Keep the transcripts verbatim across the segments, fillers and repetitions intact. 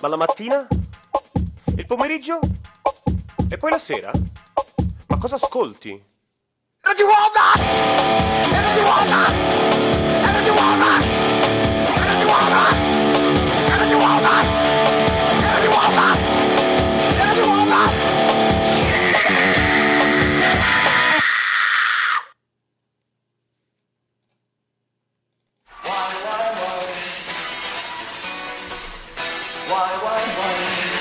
Ma la mattina? Il pomeriggio? E poi la sera? Ma cosa ascolti? Energy Walnut! Energy Walnut! Energy Walnut! Energy Walnut! Energy Walnut! Energy Walnut! Energy Walnut! Why, why, why? Why, why, why?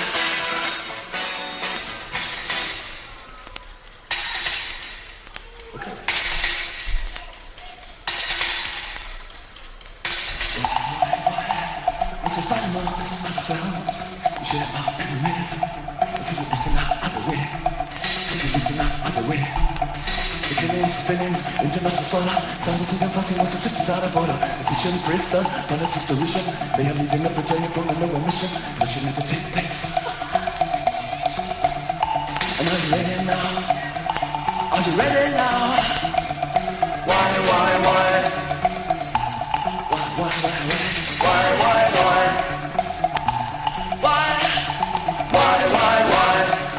Feelings, international solar, sounds of freedom passing once the city's out of order. Efficient prison, politics derision. They are leaving up returning from a new mission that should never take place. And are you ready now? Are you ready now? Why, why, why? Why, why, why, why? Why, why, why? Why? Why, why, why?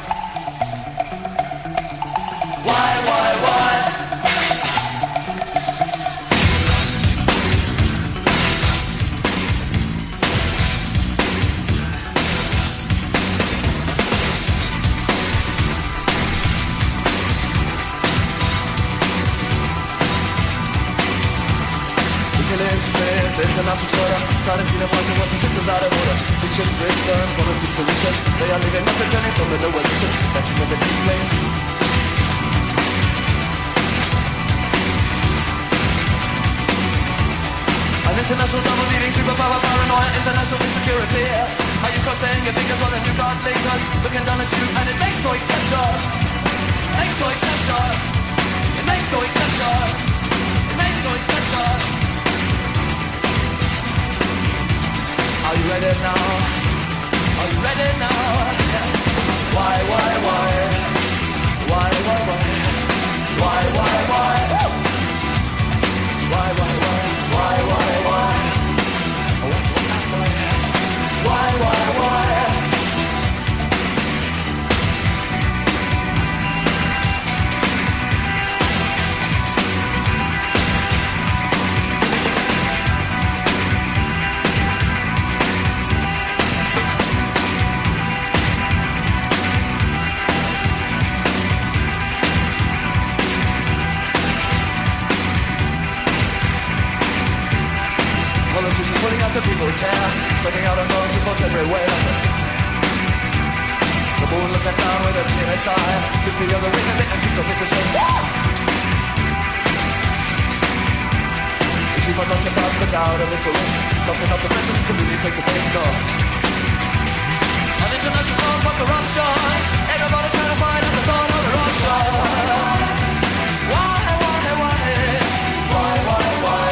Why, why, why? International soda, started seeing a party once the systems out of order. Vision, wisdom, politics, solution. They are living up returning from the lower mission that should never take place. An international double meaning, superpower, paranoia, international insecurity. Are you crossing your fingers while the new god lingers, looking down at you, and it makes no exception. Makes no exception. It makes no exception. It makes no exception. Are you ready now? Are you ready now? Yeah. Why, why, why? Why, why, why? Why, why, why? Why, why, why? Why, why, why? Why, why, why? Politicians pulling out the people's hair, spreading out on noise across everywhere. The moon looking down with a tear in its eye. You feel the ring of it and keeps up with the swing. People don't take out the doubt of its risk. Locking up the presence can really take the place, no. An international for corruption. Everybody trying to find out the dawn of eruption. Why, why, why? Why, why, why?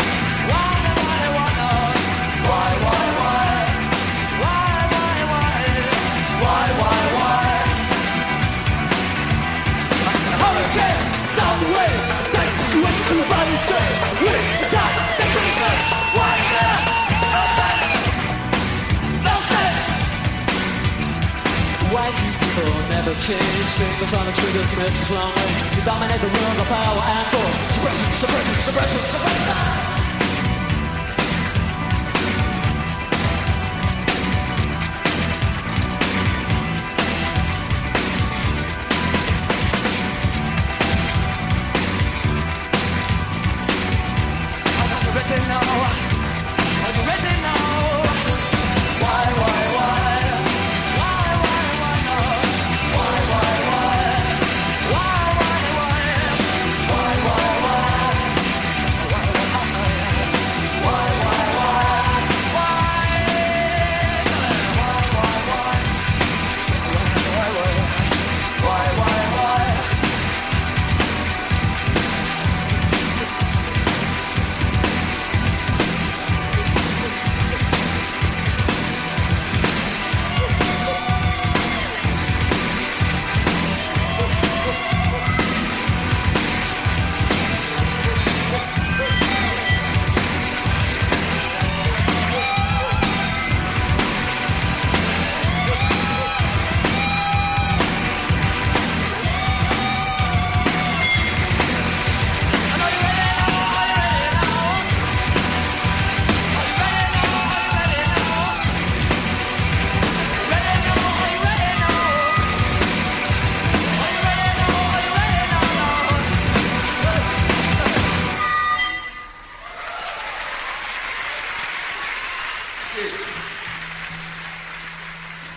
Why do people never change? Fingers on the triggers, messes long way. You dominate the world of power and force. Suppression, suppression, suppression, suppression.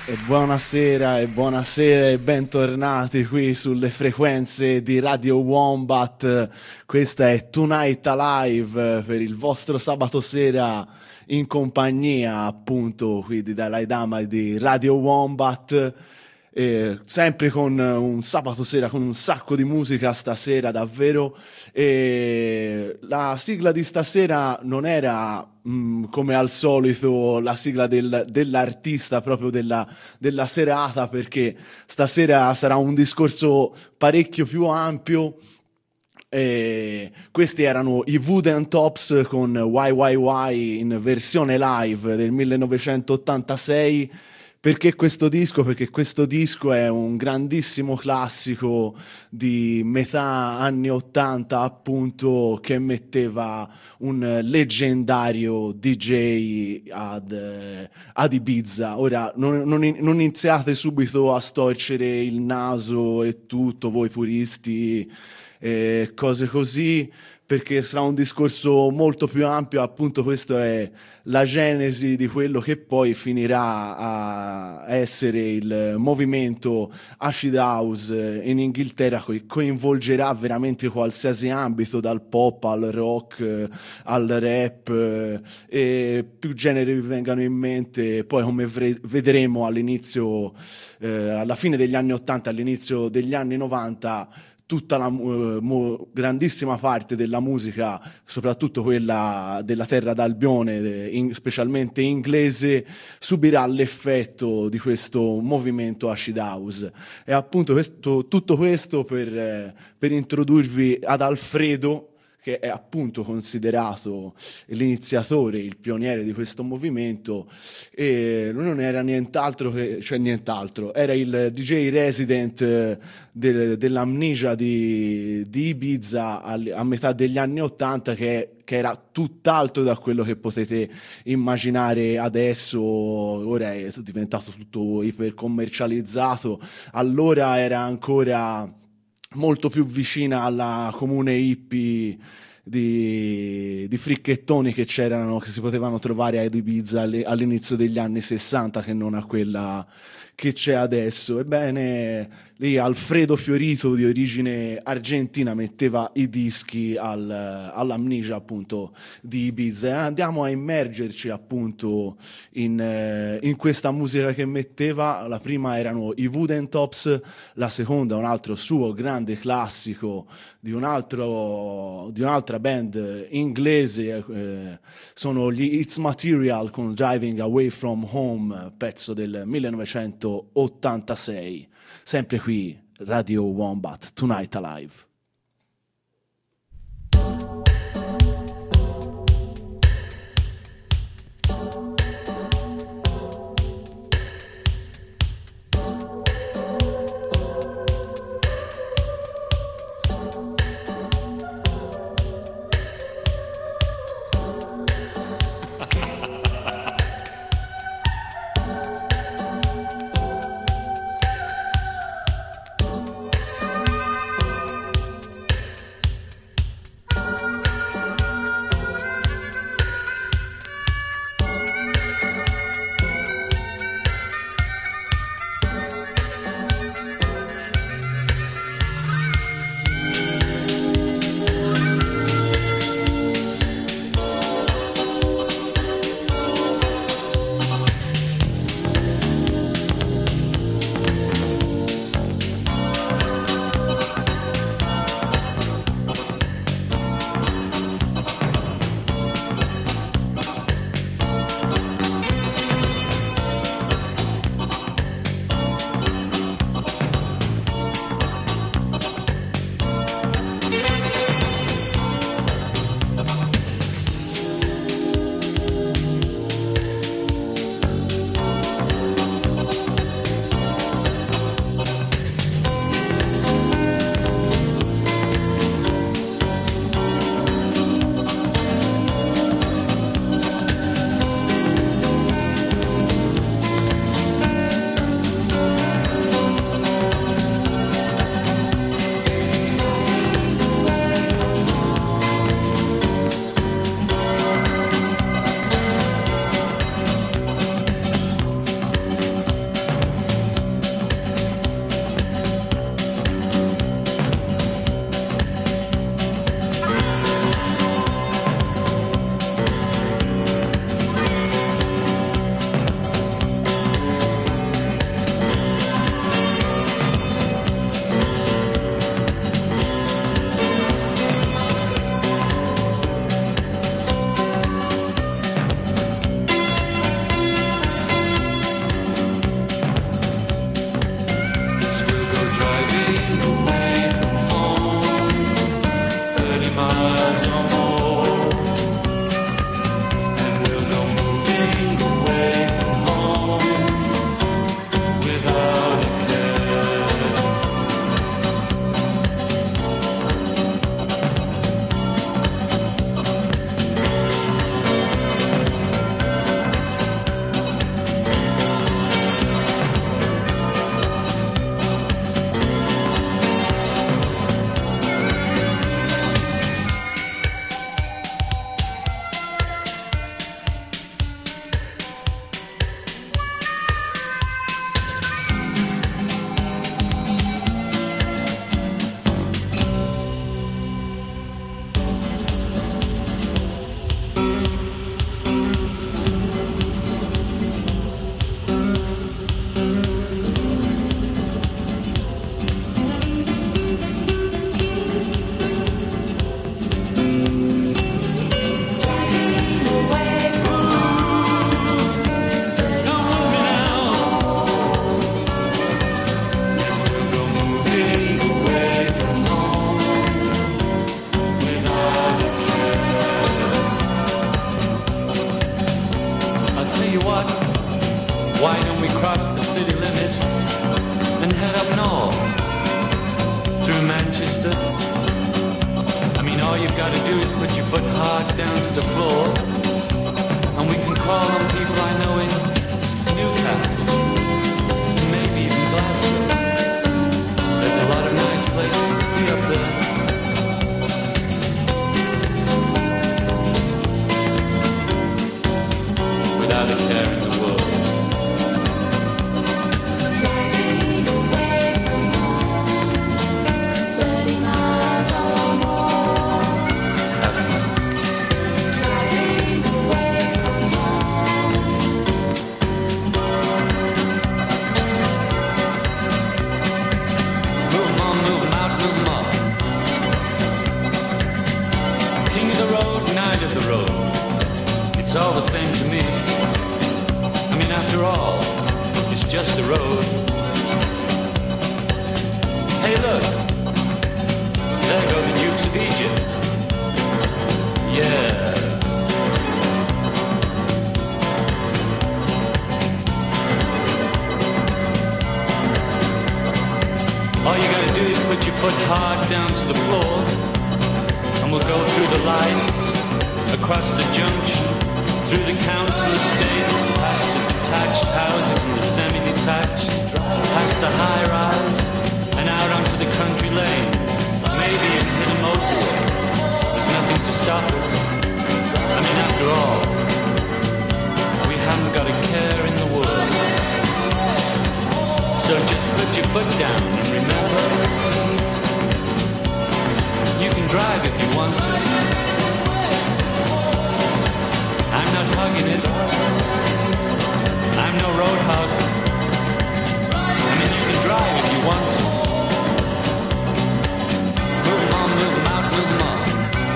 E buonasera e buonasera e bentornati qui sulle frequenze di Radio Wombat. Questa è Tonight Alive per il vostro sabato sera in compagnia appunto qui di Dalai Lama e di Radio Wombat. Eh, sempre con un sabato sera con un sacco di musica stasera davvero. E la sigla di stasera non era mh, come al solito la sigla del, dell'artista proprio della, della serata, perché stasera sarà un discorso parecchio più ampio. E questi erano i Wooden Tops con Why Why Why in versione live del millenovecentottantasei. Perché questo disco? Perché questo disco è un grandissimo classico di metà anni ottanta, appunto, che metteva un leggendario D J ad, eh, ad Ibiza. Ora, non, non, non iniziate subito a storcere il naso e tutto, voi puristi, e cose così, perché sarà un discorso molto più ampio. Appunto, questo è la genesi di quello che poi finirà a essere il movimento Acid House in Inghilterra, che coinvolgerà veramente qualsiasi ambito, dal pop al rock al rap, e più generi vi vengano in mente. Poi, come vedremo all'inizio, eh, alla fine degli anni ottanta, all'inizio degli anni novanta, tutta la uh, mo, grandissima parte della musica, soprattutto quella della terra d'Albione, in, specialmente inglese, subirà l'effetto di questo movimento Acid House. E appunto questo, tutto questo per, eh, per introdurvi ad Alfredo, che è appunto considerato l'iniziatore, il pioniere di questo movimento, e non era nient'altro che, cioè nient'altro, era il D J resident del, dell'Amnesia di, di Ibiza a, a metà degli anni ottanta, che, che era tutt'altro da quello che potete immaginare adesso. Ora è diventato tutto ipercommercializzato, allora era ancora molto più vicina alla comune hippie di, di fricchettoni che c'erano, che si potevano trovare ad Ibiza all'inizio degli anni sessanta, che non a quella che c'è adesso. Ebbene, lì Alfredo Fiorito, di origine argentina, metteva i dischi al, all'Amnesia appunto di Ibiza, e andiamo a immergerci appunto in, in questa musica che metteva. La prima erano i Wooden Tops, la seconda un altro suo grande classico di un altro di un'altra band inglese, eh, sono gli It's Material con Driving Away From Home, pezzo del millenovecentottantasei. Sempre qui, Radio Wombat, Tonight Alive. Why don't we cross the city limit and head up north through Manchester? I mean, all you've got to do is put your butt hard down to the floor, and we can call on people I know in Newcastle, and maybe even Glasgow. There's a lot of nice places to see up there. Without a care in the world. It's all the same to me. I mean, after all, it's just a road. Hey, look, there go the Dukes of Egypt. Yeah. All you gotta do is put your foot hard down to the floor, and we'll go through the lights, across the junction, through the council estates, past the detached houses and the semi-detached, past the high-rise, and out onto the country lanes, maybe even hit a motorway. There's nothing to stop us. I mean, after all, we haven't got a care in the world. So just put your foot down and remember, you can drive if you want to. I'm not hugging it. I'm no road hog. I mean, you can drive if you want to. Move 'em on, move 'em out, move 'em on.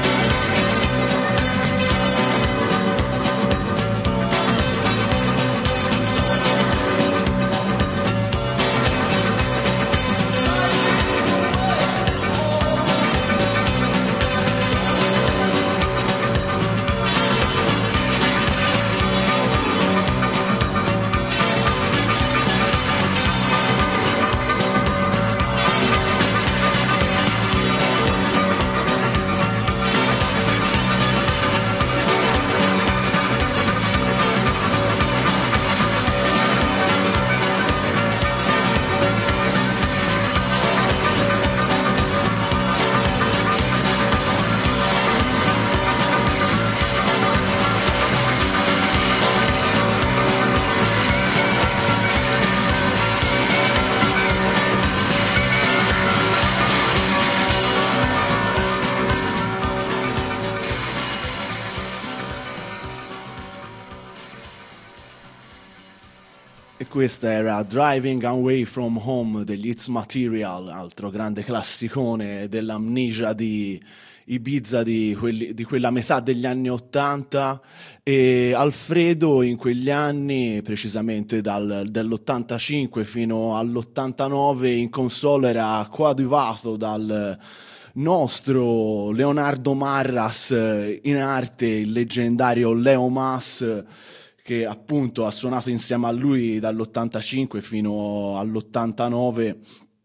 Questa era Driving Away From Home degli It's Material, altro grande classicone dell'amnesia di Ibiza di, quelli, di quella metà degli anni ottanta. E Alfredo in quegli anni, precisamente dal, dall'ottantacinque fino all'ottantanove, in console era coadiuvato dal nostro Leonardo Marras, in arte il leggendario Leo Mas, che appunto ha suonato insieme a lui dall'ottantacinque fino all'ottantanove,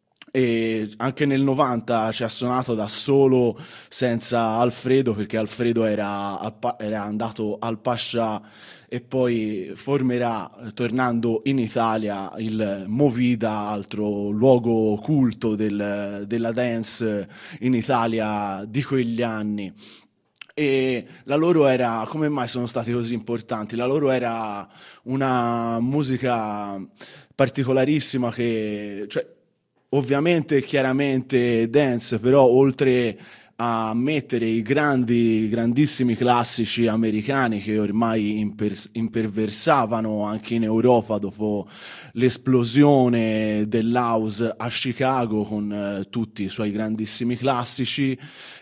e anche nel novanta ci ha suonato da solo senza Alfredo, perché Alfredo era, al pa- era andato al Pascià e poi formerà, tornando in Italia, il Movida, altro luogo culto del, della dance in Italia di quegli anni. E la loro era, come mai sono stati così importanti? La loro era una musica particolarissima che, cioè, ovviamente chiaramente dance, però oltre a mettere i grandi, grandissimi classici americani che ormai imper- imperversavano anche in Europa dopo l'esplosione dell'house a Chicago con eh, tutti i suoi grandissimi classici,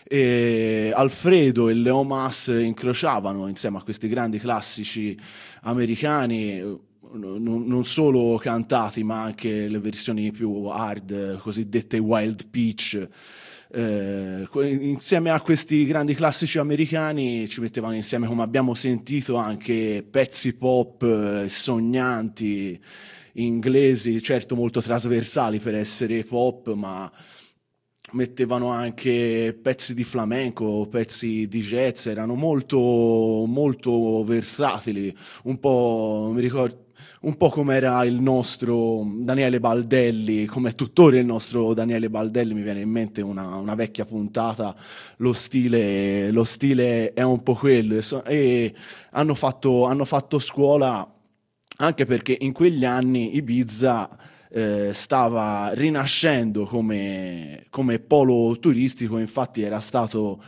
e Alfredo e Leo Mas incrociavano insieme a questi grandi classici americani, non, non solo cantati ma anche le versioni più hard, cosiddette wild pitch, eh, insieme a questi grandi classici americani ci mettevano insieme, come abbiamo sentito, anche pezzi pop eh, sognanti, inglesi, certo molto trasversali per essere pop, ma mettevano anche pezzi di flamenco, pezzi di jazz, erano molto molto versatili, un po' mi ricordo un po' come era il nostro Daniele Baldelli, come è tuttora il nostro Daniele Baldelli. Mi viene in mente una, una vecchia puntata, lo stile, lo stile è un po' quello, e, so, e hanno fatto, hanno fatto scuola anche perché in quegli anni Ibiza eh, stava rinascendo come, come polo turistico, infatti era stato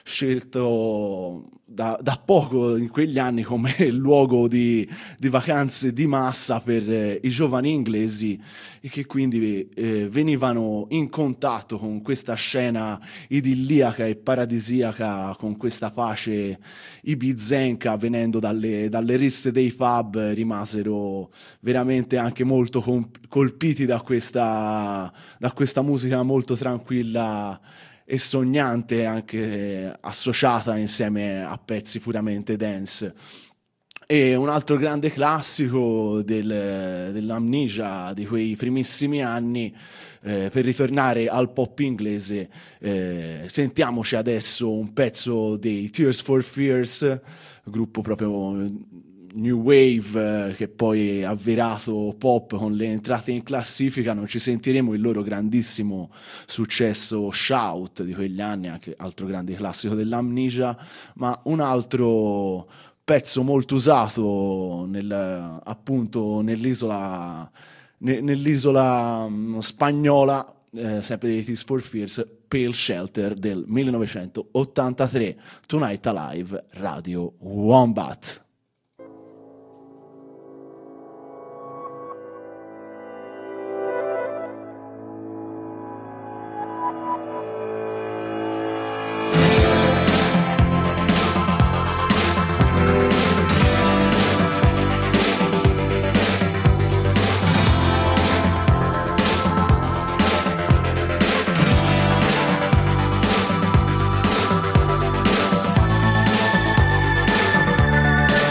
scelto da, da poco in quegli anni come luogo di, di vacanze di massa per eh, i giovani inglesi, e che quindi eh, venivano in contatto con questa scena idilliaca e paradisiaca, con questa pace ibizenca venendo dalle, dalle risse dei pub, rimasero veramente anche molto colpiti da questa, da questa musica molto tranquilla e sognante, anche associata insieme a pezzi puramente dance. E un altro grande classico del, dell'Amnesia di quei primissimi anni, eh, per ritornare al pop inglese, eh, sentiamoci adesso un pezzo dei Tears for Fears, gruppo proprio New Wave, eh, che poi ha virato pop con le entrate in classifica. Non ci sentiremo il loro grandissimo successo Shout di quegli anni, anche altro grande classico dell'Amnesia, ma un altro pezzo molto usato nel, appunto nell'isola, ne, nell'isola mh, spagnola, eh, sempre dei Tears for Fears, Pale Shelter del millenovecentottantatré. Tonight Alive, Radio Wombat. Tonight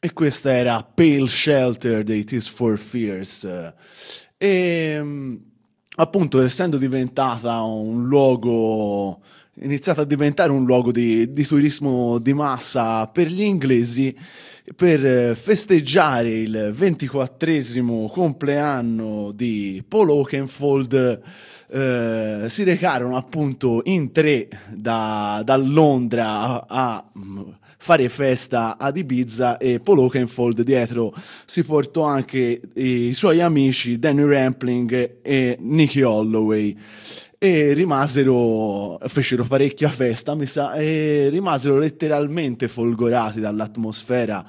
e questa era Pale Shelter dei Tears for Fears. E appunto, essendo diventata un luogo, iniziata a diventare un luogo di, di turismo di massa per gli inglesi, per festeggiare il ventiquattresimo compleanno di Paul Oakenfold, eh, si recarono appunto in tre da, da Londra a, a fare festa ad Ibiza, e Paul Oakenfold dietro si portò anche i suoi amici Danny Rampling e Nicky Holloway, e rimasero, fecero parecchia festa, mi sa, e rimasero letteralmente folgorati dall'atmosfera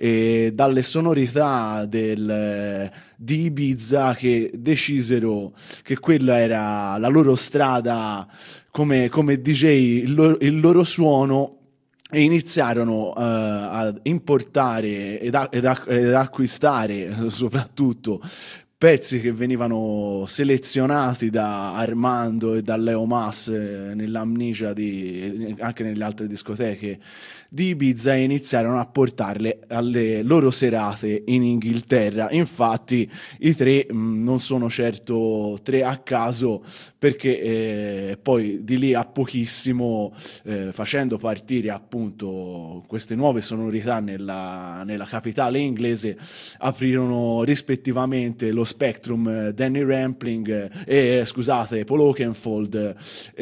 e dalle sonorità del, di Ibiza, che decisero che quella era la loro strada come, come D J, il loro, il loro suono, e iniziarono uh, a importare ed, a, ed, a, ed acquistare soprattutto pezzi che venivano selezionati da Armando e da Leo Mas eh, nell'Amnesia, di, anche nelle altre discoteche di Ibiza, e iniziarono a portarle alle loro serate in Inghilterra. Infatti i tre mh, non sono certo tre a caso, perché eh, poi di lì a pochissimo, eh, facendo partire appunto queste nuove sonorità nella, nella capitale inglese, aprirono rispettivamente lo Spectrum Danny Rampling, eh, scusate, Paul Oakenfold,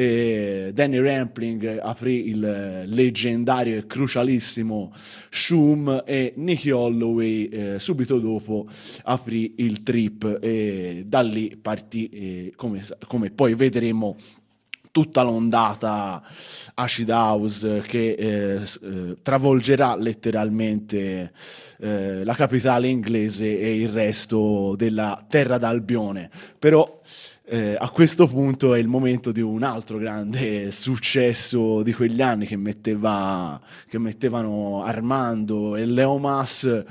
eh, Danny Rampling aprì il leggendario e crucialissimo Shoom, e Nicky Holloway eh, subito dopo aprì il Trip, e da lì partì, eh, come, come poi vedremo, tutta l'ondata acid house che eh, eh, travolgerà letteralmente eh, la capitale inglese e il resto della terra d'Albione. Però eh, a questo punto è il momento di un altro grande successo di quegli anni che metteva, che mettevano Armando e Leo Mas.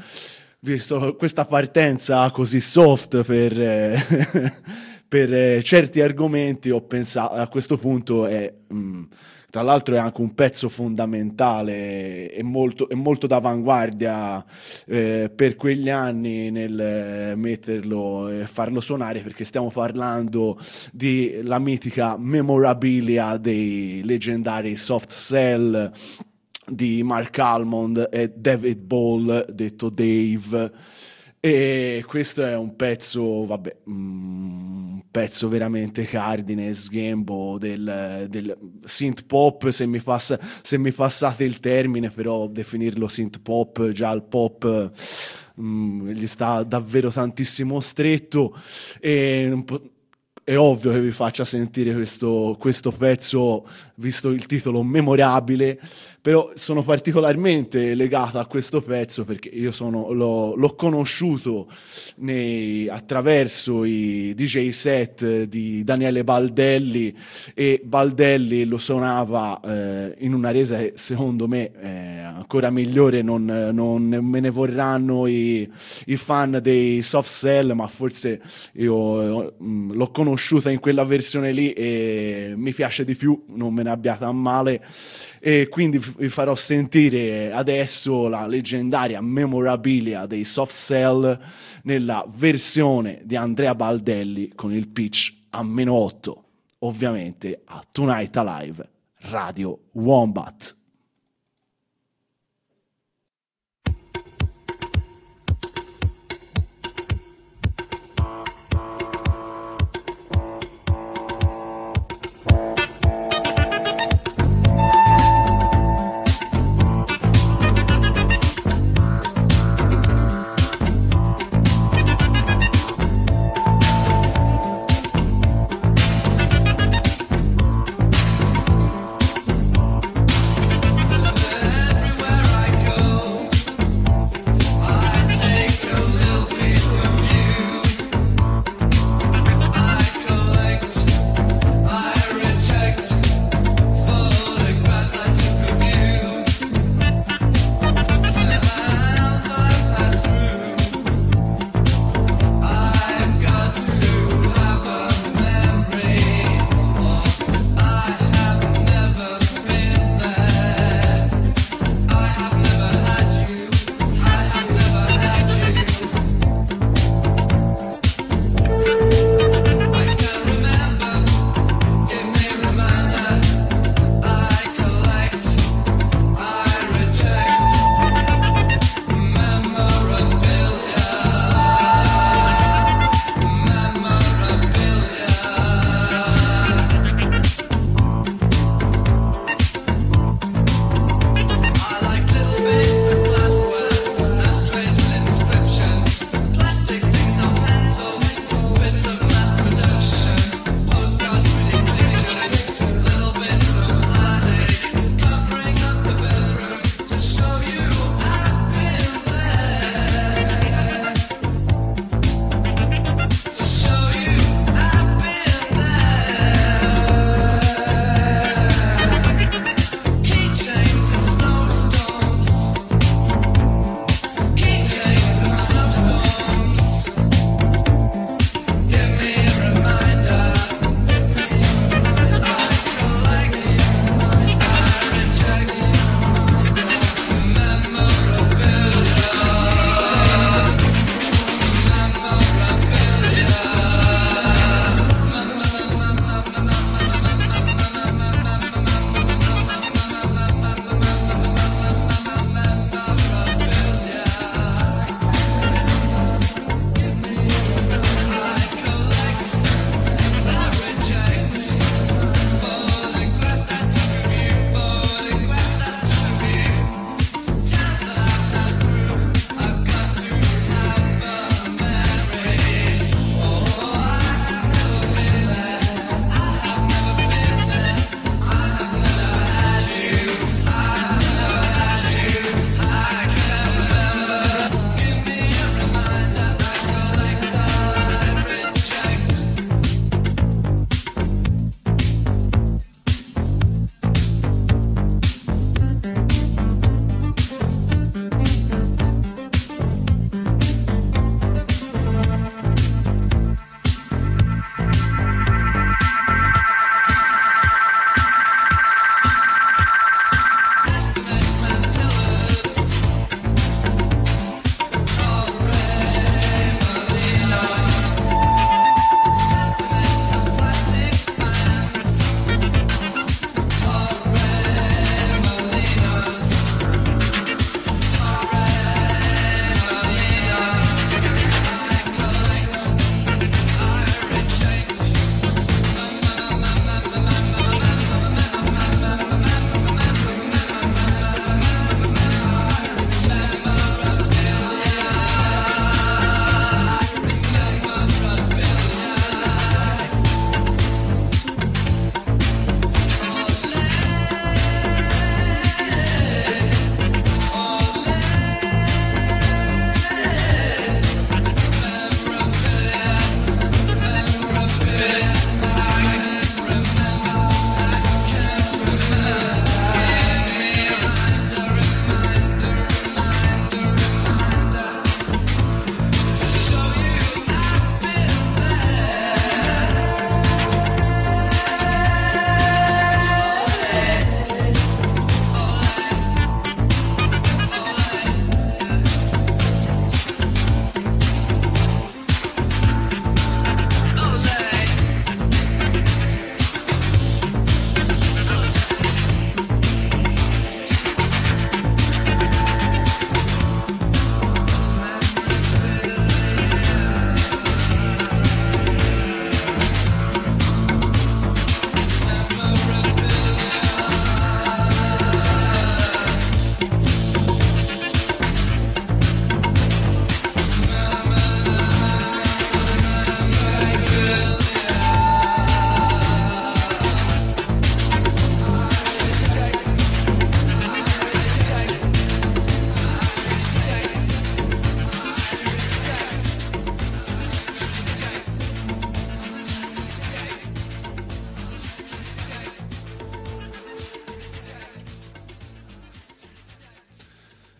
Visto questa partenza così soft per eh, per eh, certi argomenti, ho pensato a questo punto è mh, tra l'altro è anche un pezzo fondamentale e molto, è molto d'avanguardia eh, per quegli anni nel eh, metterlo e farlo suonare, perché stiamo parlando di la mitica memorabilia dei leggendari Soft Cell di Mark Almond e David Ball, detto Dave. E questo è un pezzo, vabbè, un pezzo veramente cardine, sghembo del, del synth pop, se mi, passa, se mi passate il termine, però definirlo synth pop, già il pop um, gli sta davvero tantissimo stretto, e un po', è ovvio che vi faccia sentire questo, questo pezzo, visto il titolo memorabile. Però sono particolarmente legato a questo pezzo perché io sono, l'ho, l'ho conosciuto nei, attraverso i D J set di Daniele Baldelli, e Baldelli lo suonava eh, in una resa che secondo me è ancora migliore. Non, non me ne vorranno i, i fan dei Soft Cell, ma forse io mh, l'ho conosciuta in quella versione lì e mi piace di più, non me ne abbiate a male. E quindi vi farò sentire adesso la leggendaria memorabilia dei Soft Cell nella versione di Andrea Baldelli con il pitch a meno otto, ovviamente a Tonight Alive Radio Wombat. Tonight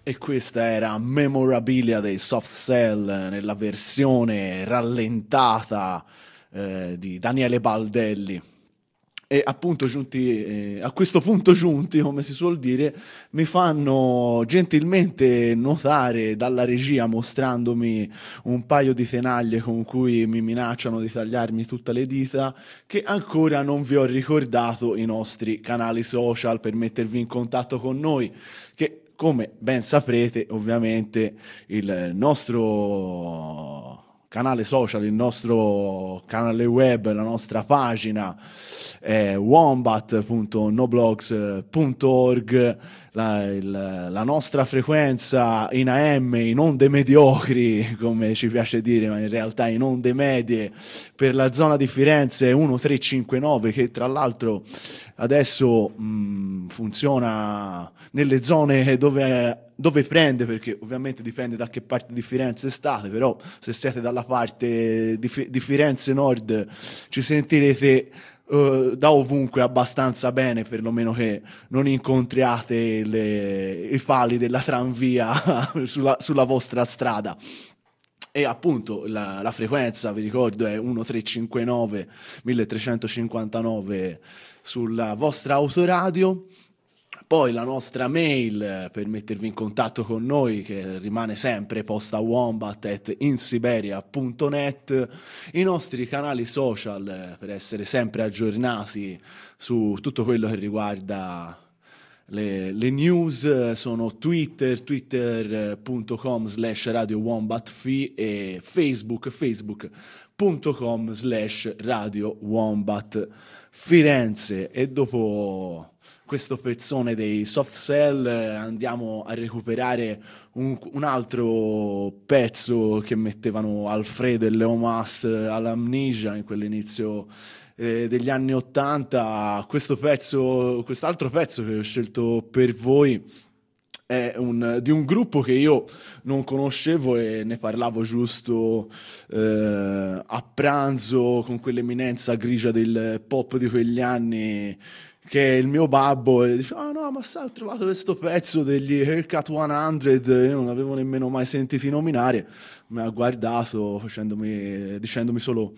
E questa era Memorabilia dei Soft Cell nella versione rallentata eh, di Daniele Baldelli. E appunto giunti, eh, a questo punto giunti, come si suol dire, mi fanno gentilmente notare dalla regia, mostrandomi un paio di tenaglie con cui mi minacciano di tagliarmi tutte le dita, che ancora non vi ho ricordato i nostri canali social per mettervi in contatto con noi, che come ben saprete ovviamente il nostro canale social, il nostro canale web, la nostra pagina è wombat punto noblogs punto org, la, il, la nostra frequenza in A M, in onde mediocri come ci piace dire, ma in realtà in onde medie per la zona di Firenze è uno tre cinque nove, che tra l'altro adesso mh, funziona nelle zone dove dove prende, perché ovviamente dipende da che parte di Firenze state, però se siete dalla parte di, Fi- di Firenze Nord ci sentirete uh, da ovunque abbastanza bene, perlomeno che non incontriate le, i fali della tranvia sulla, sulla vostra strada. E appunto la, la frequenza, vi ricordo, è uno tre cinque nove milletrecentocinquantanove sulla vostra autoradio. Poi la nostra mail per mettervi in contatto con noi, che rimane sempre posta wombat at insiberia punto net, i nostri canali social per essere sempre aggiornati su tutto quello che riguarda le, le news sono Twitter, twitter punto com slash radio wombat fi e Facebook, facebook punto com slash radio wombat Firenze. E dopo questo pezzone dei Soft Cell andiamo a recuperare un, un altro pezzo che mettevano Alfredo e Leo Mas all'Amnesia in quell'inizio eh, degli anni ottanta. Questo pezzo, quest'altro pezzo che ho scelto per voi è un, di un gruppo che io non conoscevo e ne parlavo giusto eh, a pranzo con quell'eminenza grigia del pop di quegli anni, che il mio babbo, e dice: ah no, ma sai, ho trovato questo pezzo degli Haircut cento, io non l'avevo nemmeno mai sentiti nominare, mi ha guardato facendomi, dicendomi solo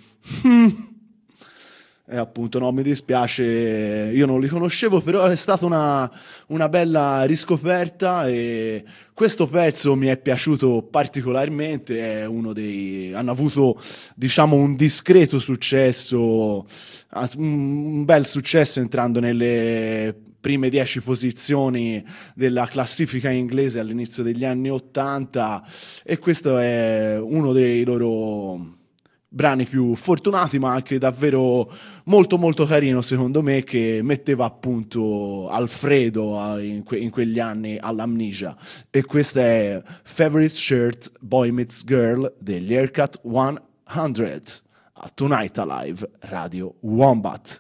e appunto no, mi dispiace, io non li conoscevo, però è stata una, una bella riscoperta e questo pezzo mi è piaciuto particolarmente. È uno dei, hanno avuto diciamo un discreto successo, un bel successo entrando nelle prime dieci posizioni della classifica inglese all'inizio degli anni ottanta, e questo è uno dei loro brani più fortunati, ma anche davvero molto molto carino secondo me, che metteva appunto Alfredo in, que- in quegli anni all'Amnesia. E questa è Favorite Shirt Boy Meets Girl degli Haircut cento a Tonight Alive Radio Wombat.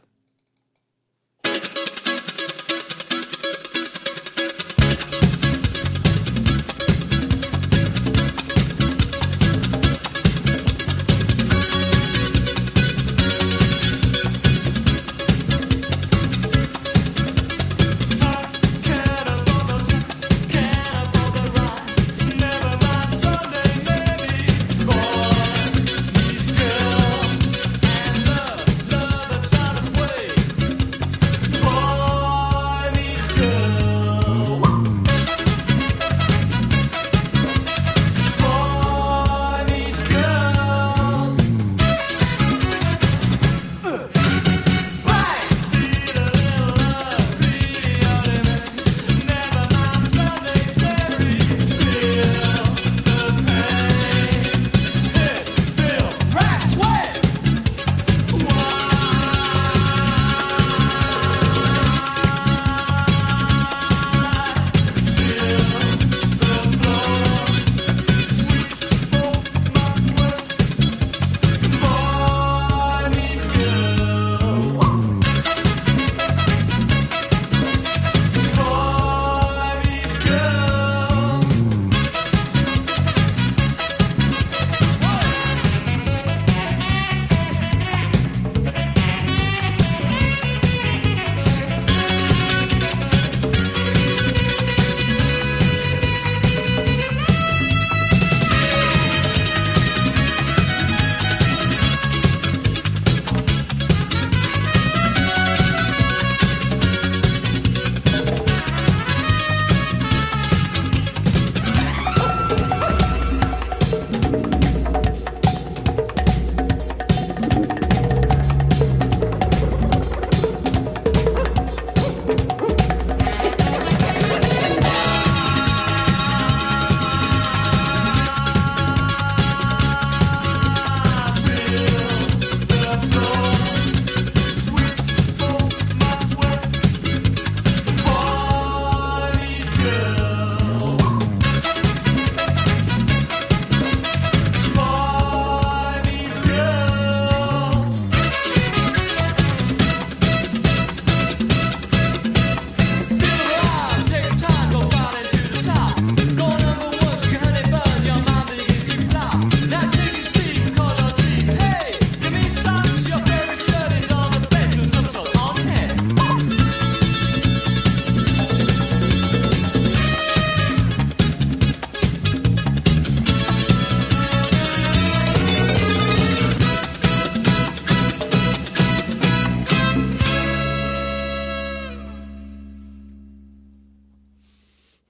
Boy, Miss Girl, and love, love, that's how it's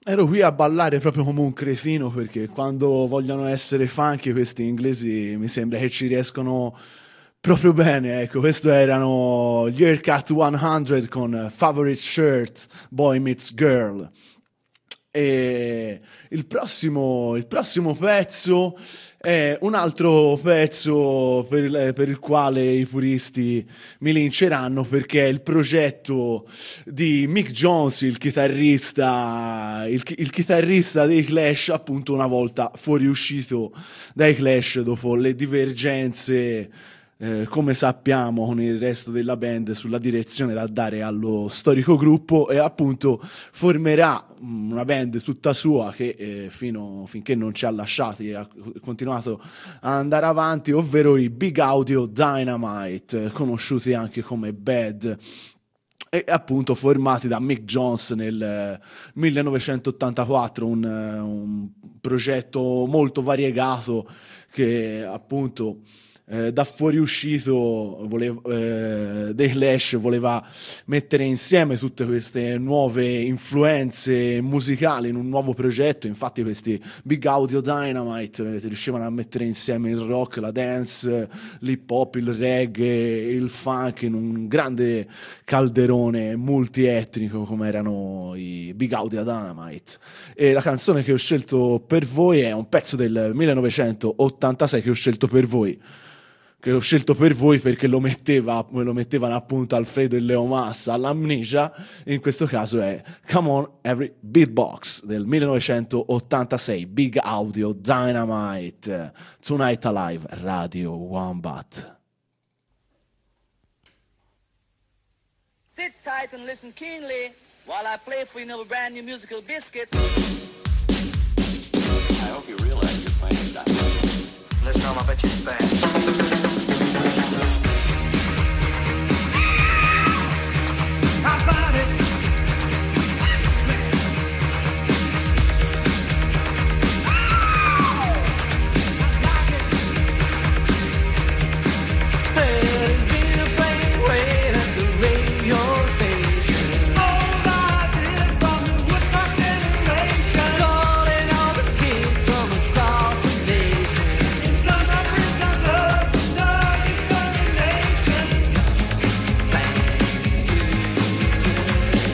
ero qui a ballare proprio come un cretino, perché quando vogliono essere funky questi inglesi mi sembra che ci riescono proprio bene. Ecco, questo erano gli Haircut cento con Favorite Shirt, Boy Meets Girl. E il prossimo, il prossimo pezzo è un altro pezzo per il, per il quale i puristi mi linceranno, perché è il progetto di Mick Jones, il chitarrista, il, il chitarrista dei Clash, appunto una volta fuoriuscito dai Clash dopo le divergenze, Eh, come sappiamo, con il resto della band sulla direzione da dare allo storico gruppo, e appunto formerà una band tutta sua che eh, fino, finché non ci ha lasciati ha continuato a andare avanti, ovvero i Big Audio Dynamite, conosciuti anche come Bad, e appunto formati da Mick Jones nel millenovecentottantaquattro, un, un progetto molto variegato che appunto Eh, da fuoriuscito voleva, eh, dei Clash voleva mettere insieme tutte queste nuove influenze musicali in un nuovo progetto. Infatti questi Big Audio Dynamite eh, riuscivano a mettere insieme il rock, la dance, l'hip hop, il reggae, il funk in un grande calderone multietnico come erano i Big Audio Dynamite. E la canzone che ho scelto per voi è un pezzo del millenovecentottantasei che ho scelto per voi che ho scelto per voi perché lo metteva, lo mettevano appunto Alfredo e Leo Massa all'Amnesia, e in questo caso è Come On Every Beatbox del millenovecentottantasei, Big Audio Dynamite, Tonight Alive, Radio Wombat. Sit tight and listen keenly while I play for you another brand new musical biscuit. I hope you realize you're playing a dynamite. Listen, I bet you it's bad. I found it. There's been a plane waiting at the radio station. All I did from the Woodstock generation. Calling all the kids from across the nation. Son of wisdom, love, love is determination. Thank you.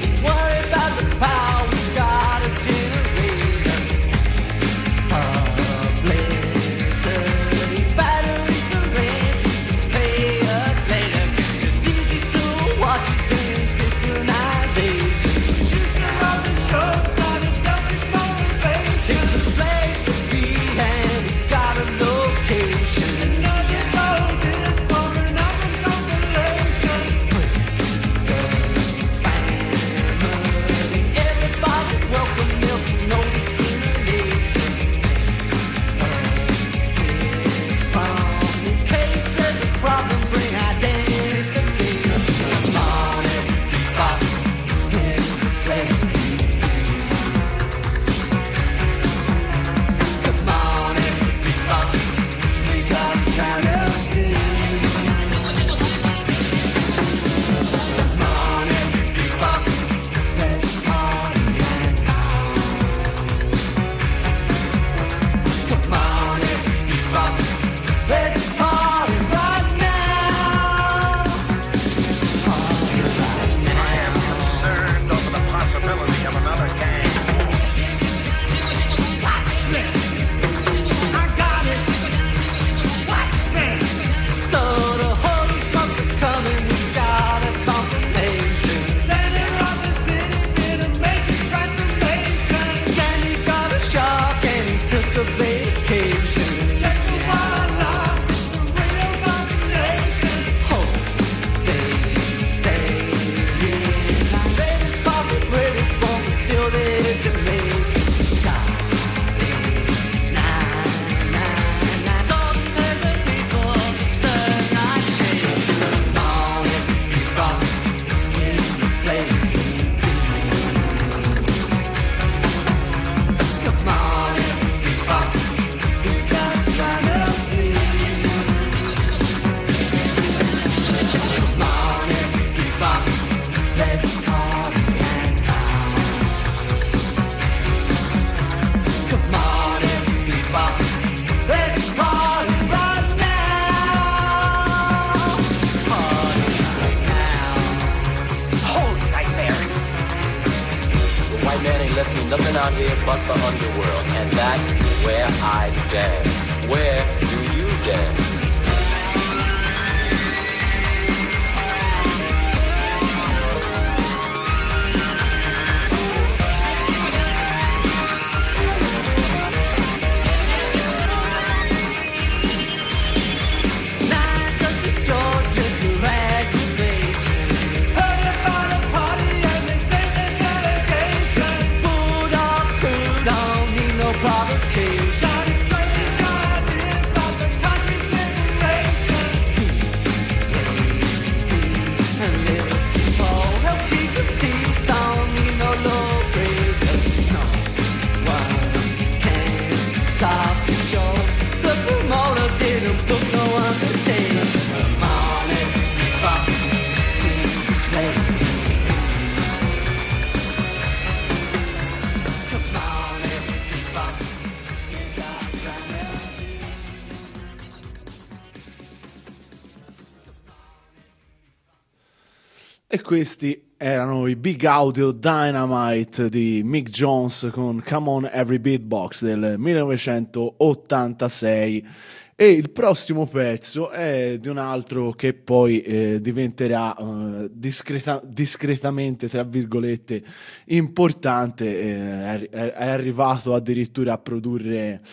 left me nothing out here but the underworld, and that's where I dance. Where do you dance? E questi erano i Big Audio Dynamite di Mick Jones con Come On Every Beatbox del millenovecentottantasei. E il prossimo pezzo è di un altro che poi eh, diventerà eh, discreta- discretamente, tra virgolette, importante. Eh, è, è arrivato addirittura a produrre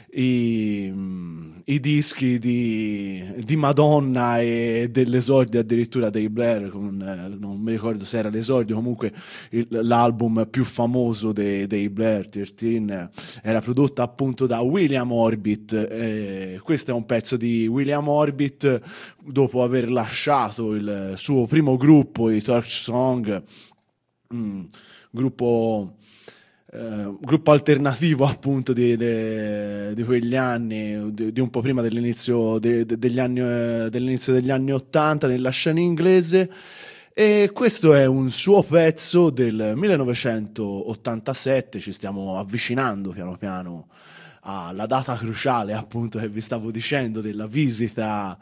i, i dischi di, di Madonna e dell'esordio addirittura dei Blair, con, eh, non mi ricordo se era l'esordio, comunque il, l'album più famoso dei, dei Blair, tredici, era prodotto appunto da William Orbit. Eh, questo è un pezzo di William Orbit dopo aver lasciato il suo primo gruppo, i Torch Song, mm, gruppo Uh, gruppo alternativo appunto di, di, di quegli anni, di, di un po' prima dell'inizio, de, de, degli anni, uh, dell'inizio degli anni ottanta nella scena inglese. E questo è un suo pezzo del millenovecentottantasette. Ci stiamo avvicinando piano piano alla data cruciale appunto che vi stavo dicendo, della visita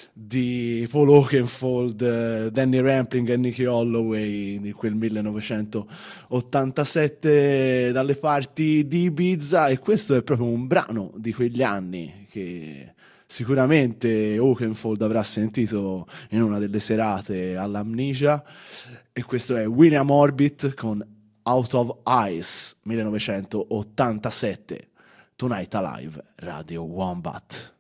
di Paul Oakenfold, Danny Rampling e Nicky Holloway di quel millenovecentottantasette dalle parti di Ibiza. E questo è proprio un brano di quegli anni che sicuramente Oakenfold avrà sentito in una delle serate all'Amnesia, e questo è William Orbit con Out of Ice millenovecentottantasette. Tonight Alive, Radio Wombat.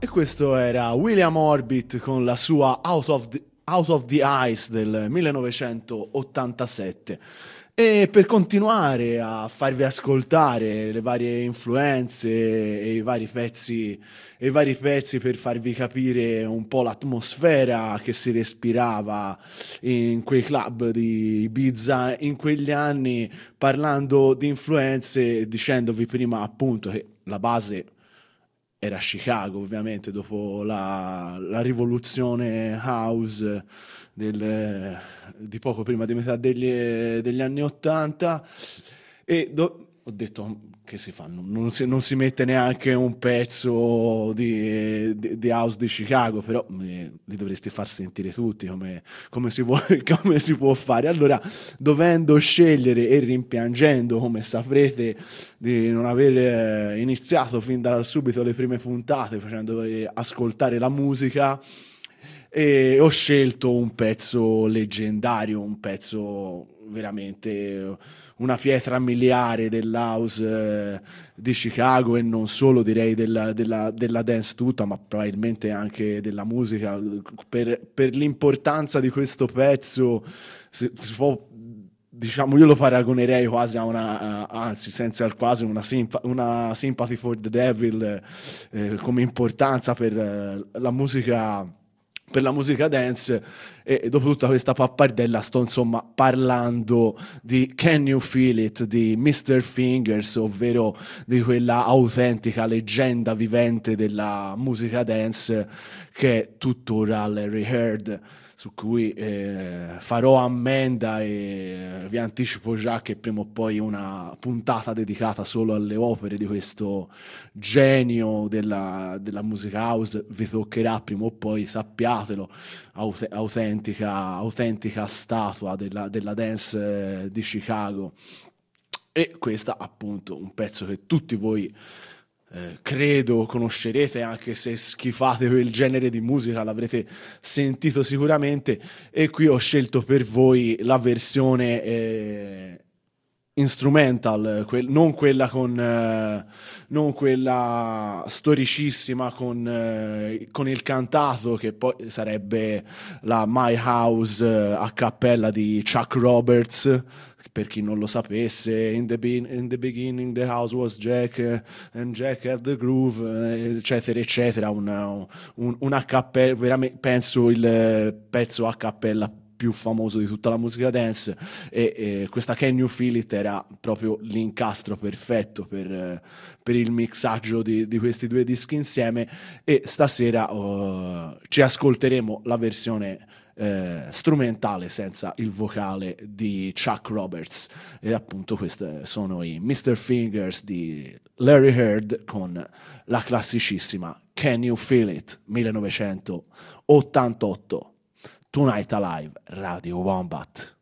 E questo era William Orbit con la sua Out of the, Out of the Ice del millenovecentottantasette. E per continuare a farvi ascoltare le varie influenze e i vari pezzi, e i vari pezzi per farvi capire un po' l'atmosfera che si respirava in quei club di Ibiza in quegli anni, parlando di influenze e dicendovi prima appunto che la base era Chicago, ovviamente, dopo la, la rivoluzione house del, di poco prima di metà degli, degli anni Ottanta. E do, ho detto che si fa, non si, non si mette neanche un pezzo di, di, di house di Chicago, però eh, li dovresti far sentire tutti come, come, si può, come si può fare. Allora, dovendo scegliere e rimpiangendo, come saprete, di non aver eh, iniziato fin da subito le prime puntate facendo eh, ascoltare la musica, e ho scelto un pezzo leggendario, un pezzo veramente una pietra miliare dell'house eh, di Chicago, e non solo, direi della, della, della dance tutta, ma probabilmente anche della musica. Per, per l'importanza di questo pezzo si, si può, diciamo, io lo paragonerei quasi a una, anzi senza il quasi, una, simpa, una Sympathy for the Devil eh, come importanza per eh, la musica per la musica dance. E dopo tutta questa pappardella sto insomma parlando di Can You Feel It di mister Fingers, ovvero di quella autentica leggenda vivente della musica dance che è tuttora Larry Heard, su cui eh, farò ammenda, e vi anticipo già che prima o poi una puntata dedicata solo alle opere di questo genio della, della musica house vi toccherà prima o poi, sappiatelo. Aut- autentica, autentica statua della, della dance eh, di Chicago. E questa appunto un pezzo che tutti voi Eh, credo conoscerete, anche se schifate quel genere di musica l'avrete sentito sicuramente. E qui ho scelto per voi la versione eh, instrumental, quel, non quella con eh, non quella storicissima con, eh, con il cantato, che poi sarebbe la My House eh, a cappella di Chuck Roberts. Per chi non lo sapesse, in the, be- in the beginning the house was Jack uh, and Jack had the groove, uh, eccetera eccetera, una, un, un a cappella, veramente penso il pezzo a cappella più famoso di tutta la musica dance. E, e questa Can You Feel It era proprio l'incastro perfetto per, per il mixaggio di, di questi due dischi insieme. E stasera uh, ci ascolteremo la versione Eh, strumentale senza il vocale di Chuck Roberts, e appunto questi sono i mister Fingers di Larry Heard con la classicissima Can You Feel It millenovecentottantotto. Tonight Alive, Radio Wombat.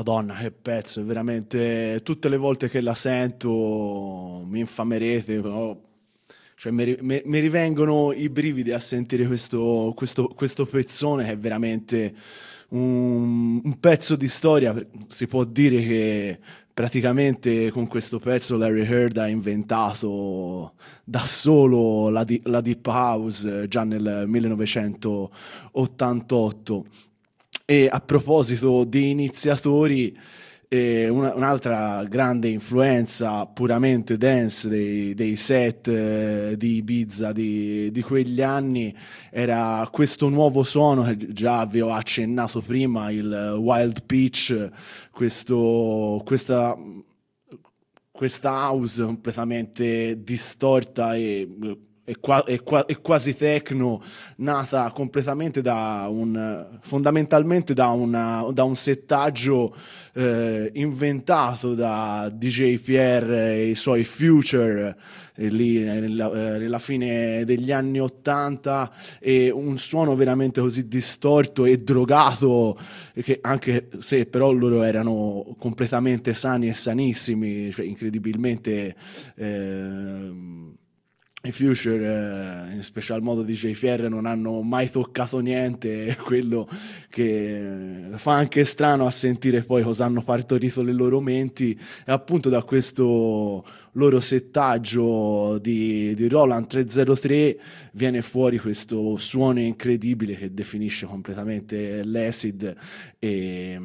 Madonna, che pezzo, è veramente, tutte le volte che la sento mi infamerete, però, cioè mi, mi, mi rivengono i brividi a sentire questo, questo, questo pezzone che è veramente un, un pezzo di storia. Si può dire che praticamente con questo pezzo Larry Heard ha inventato da solo la, di, la Deep House già nel millenovecentottantotto. E a proposito di iniziatori, eh, una, un'altra grande influenza puramente dance dei, dei set eh, di Ibiza di, di quegli anni era questo nuovo suono che già vi ho accennato prima, il wild pitch, questo, questa, questa house completamente distorta e È, qua, è, qua, è quasi techno, nata completamente da un, fondamentalmente da, una, da un settaggio eh, inventato da D J Pierre e i suoi Future eh, lì nella, eh, nella fine degli anni ottanta, e un suono veramente così distorto e drogato che, anche se però loro erano completamente sani e sanissimi, cioè incredibilmente eh, i Future, eh, in special modo D J Pierre, non hanno mai toccato niente, quello che fa anche strano a sentire poi cosa hanno partorito le loro menti. E appunto da questo loro settaggio di, di Roland trecentotre viene fuori questo suono incredibile che definisce completamente l'acid, e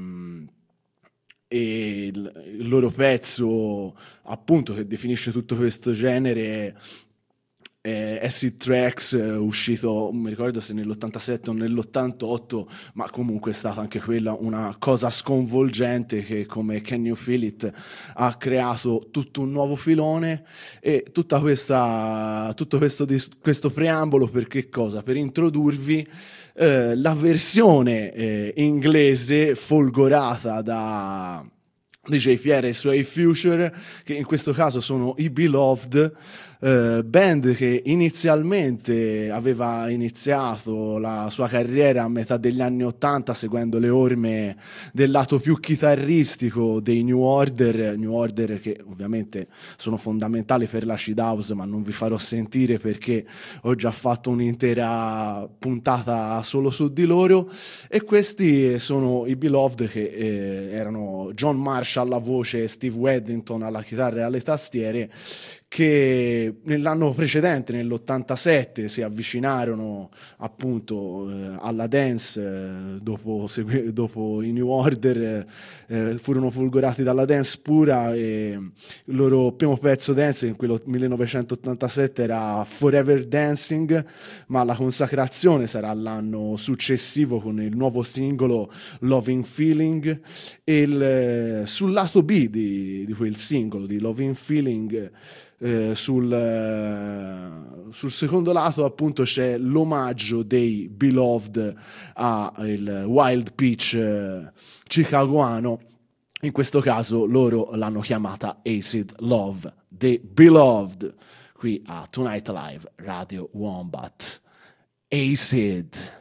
e il, il loro pezzo appunto che definisce tutto questo genere Eh, Acid Tracks, eh, uscito non mi ricordo se nell'ottantasette o nell'ottantotto, ma comunque è stata anche quella una cosa sconvolgente che, come Can You Feel It, ha creato tutto un nuovo filone. E tutta questa tutto questo, questo preambolo per che cosa? Per introdurvi eh, la versione eh, inglese folgorata da D J Pierre e i suoi Future, che in questo caso sono i Beloved, eh, band che inizialmente aveva iniziato la sua carriera a metà degli anni ottanta seguendo le orme del lato più chitarristico dei New Order, New Order che ovviamente sono fondamentali per l'acid house, ma non vi farò sentire perché ho già fatto un'intera puntata solo su di loro. E questi sono i Beloved, che eh, erano John Marshall alla voce e Steve Waddington alla chitarra e alle tastiere, che nell'anno precedente, nell'ottantasette, si avvicinarono appunto eh, alla dance, eh, dopo, segui- dopo i New Order, eh, furono folgorati dalla dance pura, e il loro primo pezzo dance in quello millenovecentottantasette era Forever Dancing, ma la consacrazione sarà l'anno successivo con il nuovo singolo Loving Feeling. E il, sul lato B di, di quel singolo di Loving Feeling, Eh, sul, eh, sul secondo lato appunto c'è l'omaggio dei Beloved al wild pitch eh, chicagoano. In questo caso loro l'hanno chiamata Acid Love, The Beloved, qui a Tonight Live Radio Wombat. Acid.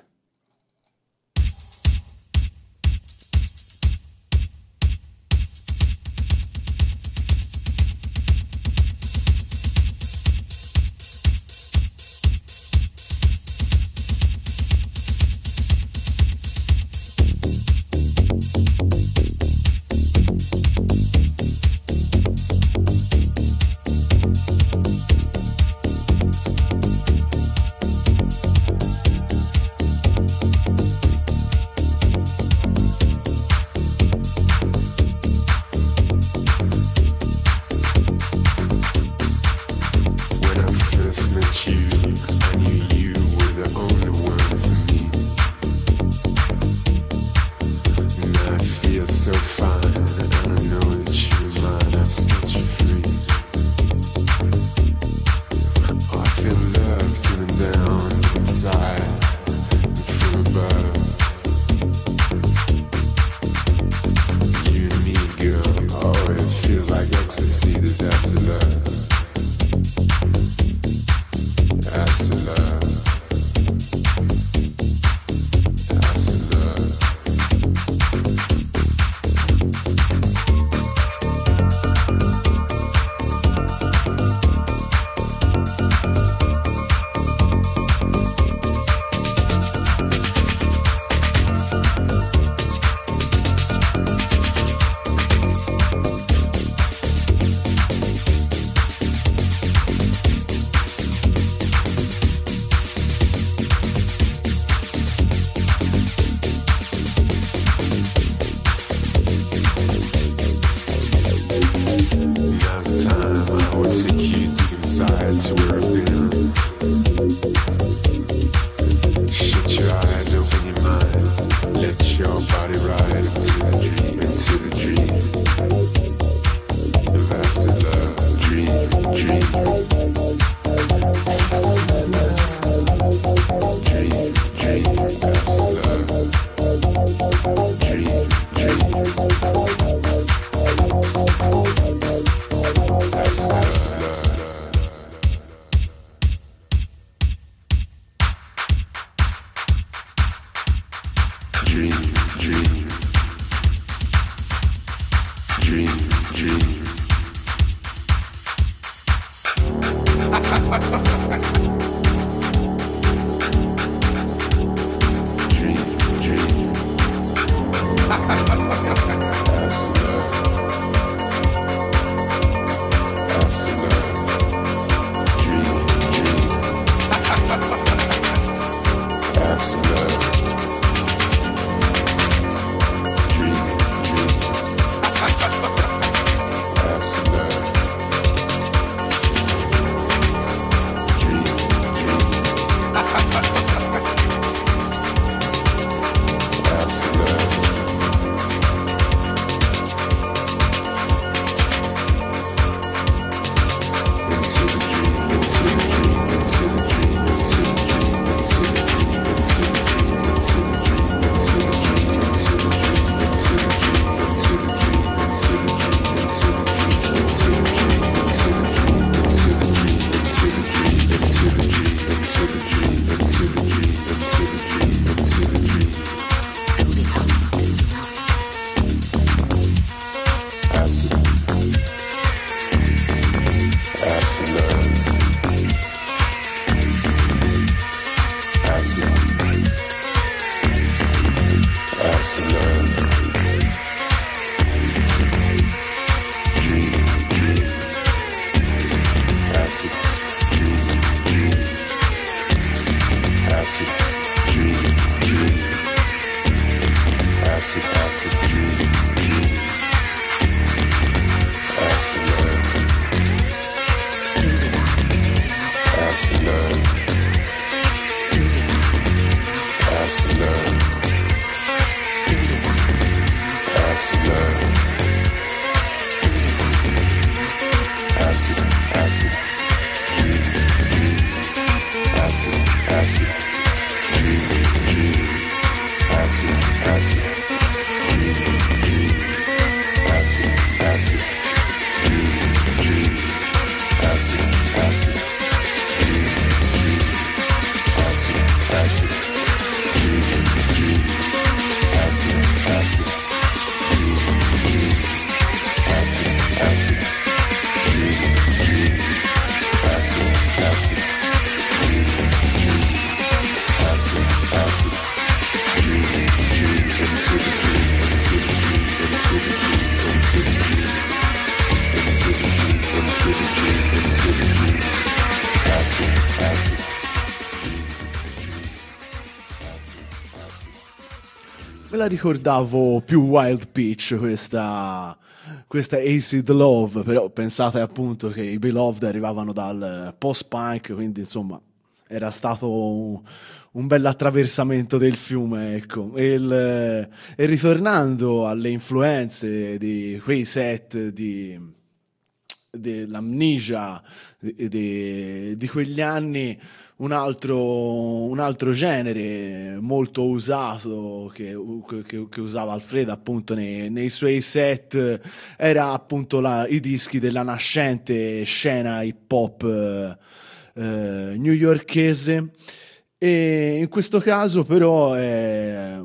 Me la ricordavo più Wild Peach questa, questa Acid Love, però pensate appunto che i Beloved arrivavano dal post-punk, quindi insomma era stato un, un bel attraversamento del fiume, ecco. E, il, e ritornando alle influenze di quei set di dell'Amnesia di, di, di quegli anni, un altro, un altro genere molto usato che, che, che usava Alfredo appunto nei, nei suoi set era appunto la, i dischi della nascente scena hip hop eh, newyorkese, e in questo caso però è,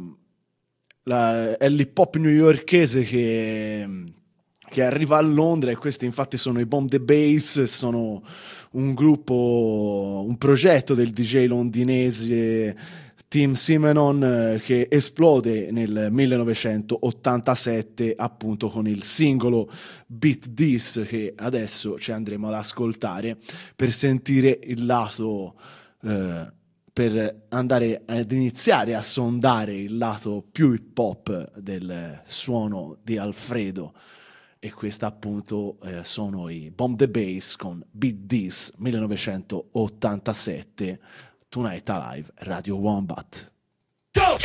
la, è l'hip hop newyorkese che che arriva a Londra, e questi infatti sono i Bomb the Bass, sono un gruppo, un progetto del D J londinese Tim Simenon, che esplode nel millenovecentottantasette appunto con il singolo Beat This, che adesso ci andremo ad ascoltare per sentire il lato, eh, per andare ad iniziare a sondare il lato più hip hop del suono di Alfredo. E questa appunto eh, sono i Bomb the Bass con Beat This millenovecentottantasette, Tonight Alive, Radio Wombat. Go!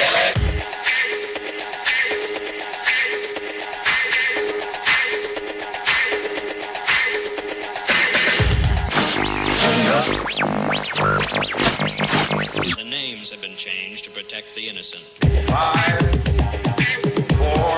The names have been changed to protect the innocent. Five, four,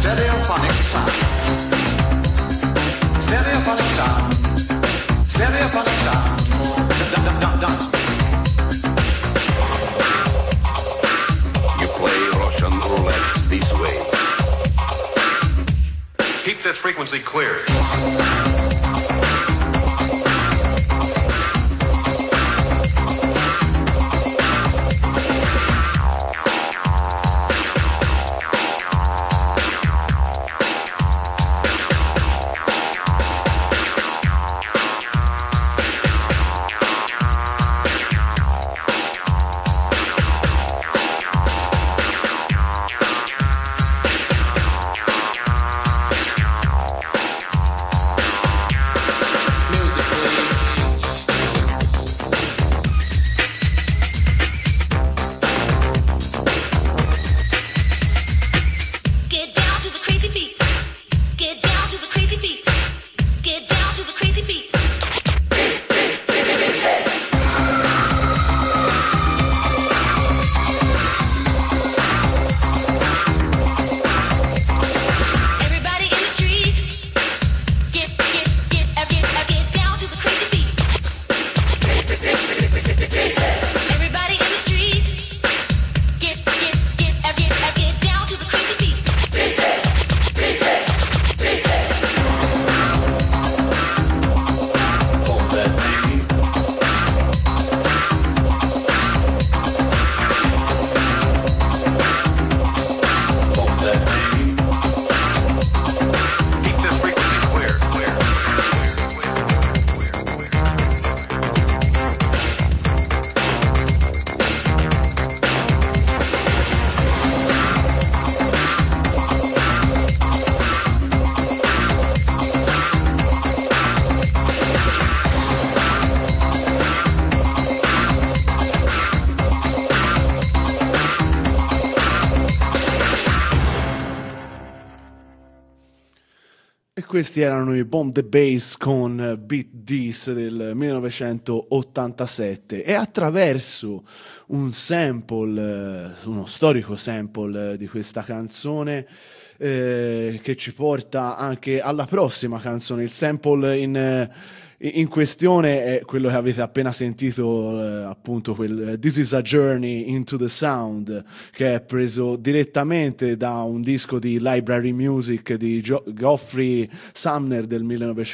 Stereophonic sound. Stereophonic sound. Stereophonic sound. Dun, dun, dun, dun. You play Russian roulette this way. Keep this frequency clear. Questi erano i Bomb the Bass con Beat This del millenovecentottantasette e attraverso un sample, uno storico sample di questa canzone eh, che ci porta anche alla prossima canzone. Il sample in, in questione è quello che avete appena sentito, eh, appunto quel This is a Journey into the Sound, che è preso direttamente da un disco di Library Music di Gio- Geoffrey Sumner del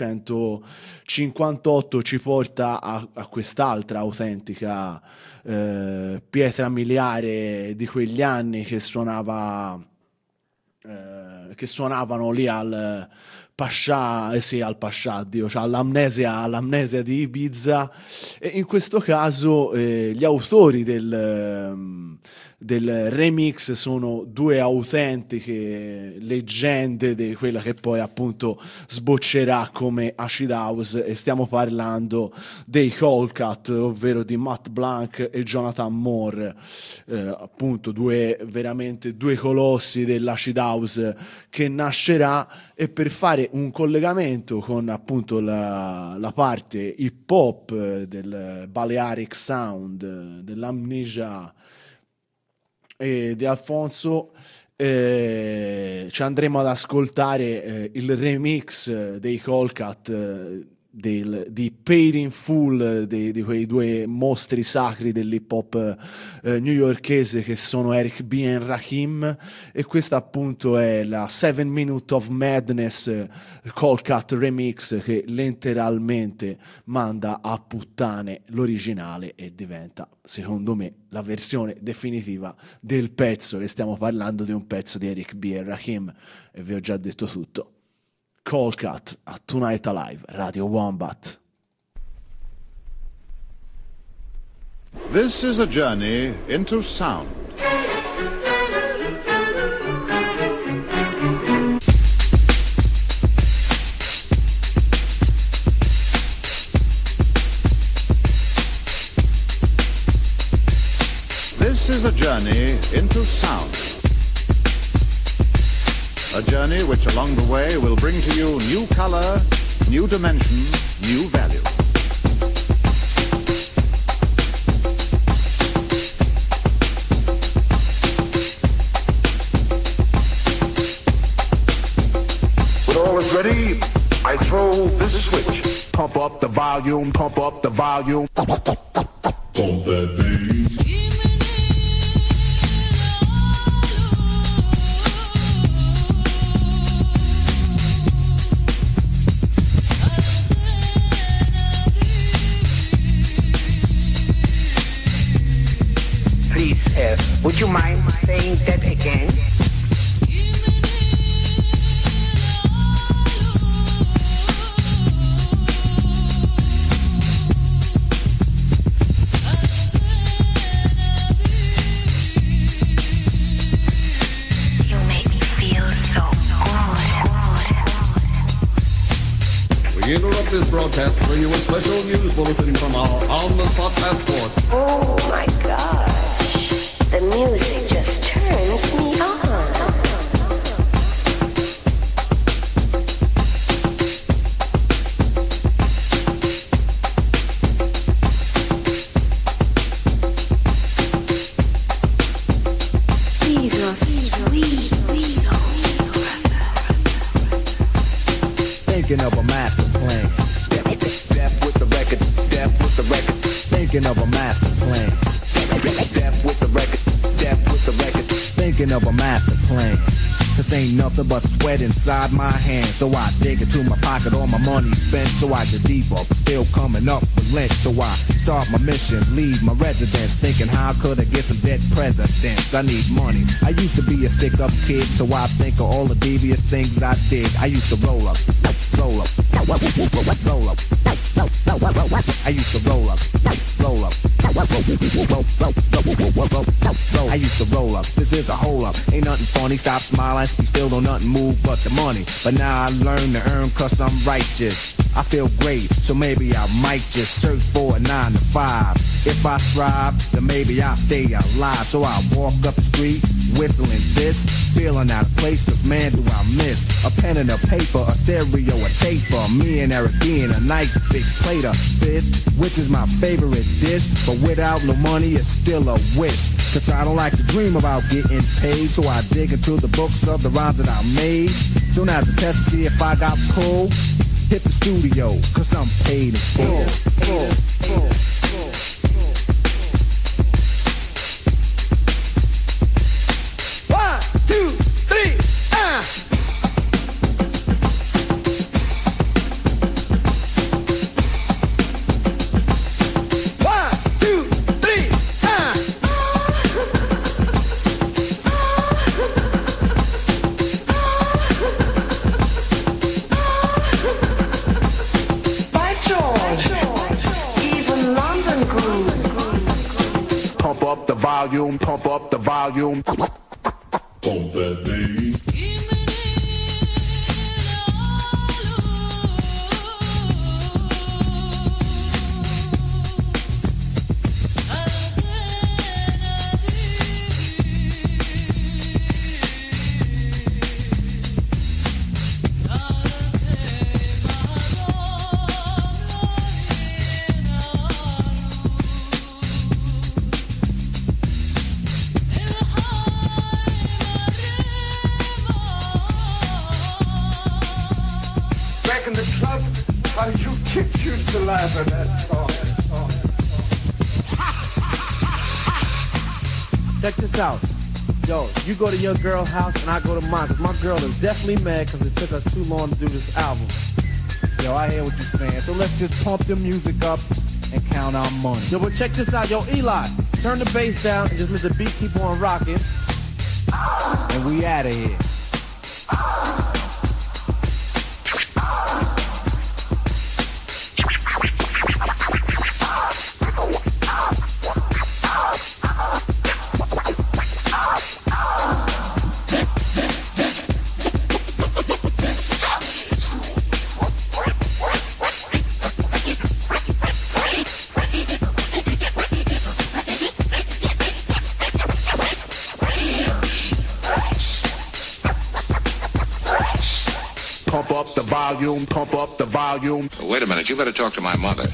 millenovecentocinquantotto. Ci porta a, a quest'altra autentica eh, pietra miliare di quegli anni che suonava eh, che suonavano lì al Pascià, eh sì, al Pascià, Dio, cioè all'amnesia, all'amnesia di Ibiza. E in questo caso eh, gli autori del, del remix sono due autentiche leggende di quella che poi appunto sboccerà come Acid House, e stiamo parlando dei Coldcut, ovvero di Matt Blanc e Jonathan Moore, eh, appunto due veramente due colossi dell'Acid House che nascerà. E per fare un collegamento con appunto la, la parte hip hop del Balearic Sound, dell'Amnesia e di Alfonso, eh, ci andremo ad ascoltare eh, il remix dei Coldcut eh, del, di Paid in Full, di, di quei due mostri sacri dell'hip hop eh, newyorkese che sono Eric B e Rakim, e questa appunto è la Seven Minute of Madness eh, Coldcut remix, che letteralmente manda a puttane l'originale e diventa, secondo me, la versione definitiva del pezzo, che stiamo parlando di un pezzo di Eric B e Rakim, e vi ho già detto tutto. Coldcut a Tonight Alive, Radio Wombat. This is a journey into sound. This is a journey into sound. A journey which along the way will bring to you new color, new dimension, new value. is ready, I throw this switch. Pump up the volume, pump up the volume. Pump that bass. Please, uh, would you mind saying that again? We interrupt this broadcast to bring you a special news bulletin from our on-the-spot passport. Oh my gosh, the music just turns me on. These are sweet souls. Thinking of a master plan. Death with the record, death with the record. Thinking of a master plan. Death with the record, death with the record. Thinking of a master plan. This ain't nothing but sweat inside my hands. So I dig into my pocket, all my money spent. So I get deeper, but still coming up with lint. So I start my mission, leave my residence. Thinking how could I get some dead presidents? I need money. I used to be a stick-up kid, so I think of all the devious things I did. I used to roll up, roll up, roll up, roll up. I used to roll up, roll up, I used to roll up. This is a hole up. Ain't nothing funny. Stop smiling. You still don't nothing move but the money. But now I learn to earn cause I'm righteous. I feel great, so maybe I might just search for a nine to five. If I strive, then maybe I'll stay alive. So I walk up the street, whistling this, feeling out of place, cause man do I miss a pen and a paper, a stereo, a taper. Me and Eric being a nice big plate of fish, which is my favorite dish. But without no money, it's still a wish. Cause I don't like to dream about getting paid, so I dig into the books of the rhymes that I made. So now to test to see if I got pulled, hit the studio, cause I'm paid in full. full, full, full. One, two, three, ah! One, two, three, ah! By George, even London grew. Pump up the volume, pump up the volume. Pump that bass. Back in the club, how you kids used to laugh at that song. Check this out. Yo, you go to your girl's house and I go to mine, cause my girl is definitely mad cause it took us too long to do this album. Yo, I hear what you're saying. So let's just pump the music up and count our money. Yo, but check this out. Yo, Eli, turn the bass down and just let the beat keep on rocking. And we out of here. Pump up the volume, pump up the volume. Wait a minute, you better talk to my mother.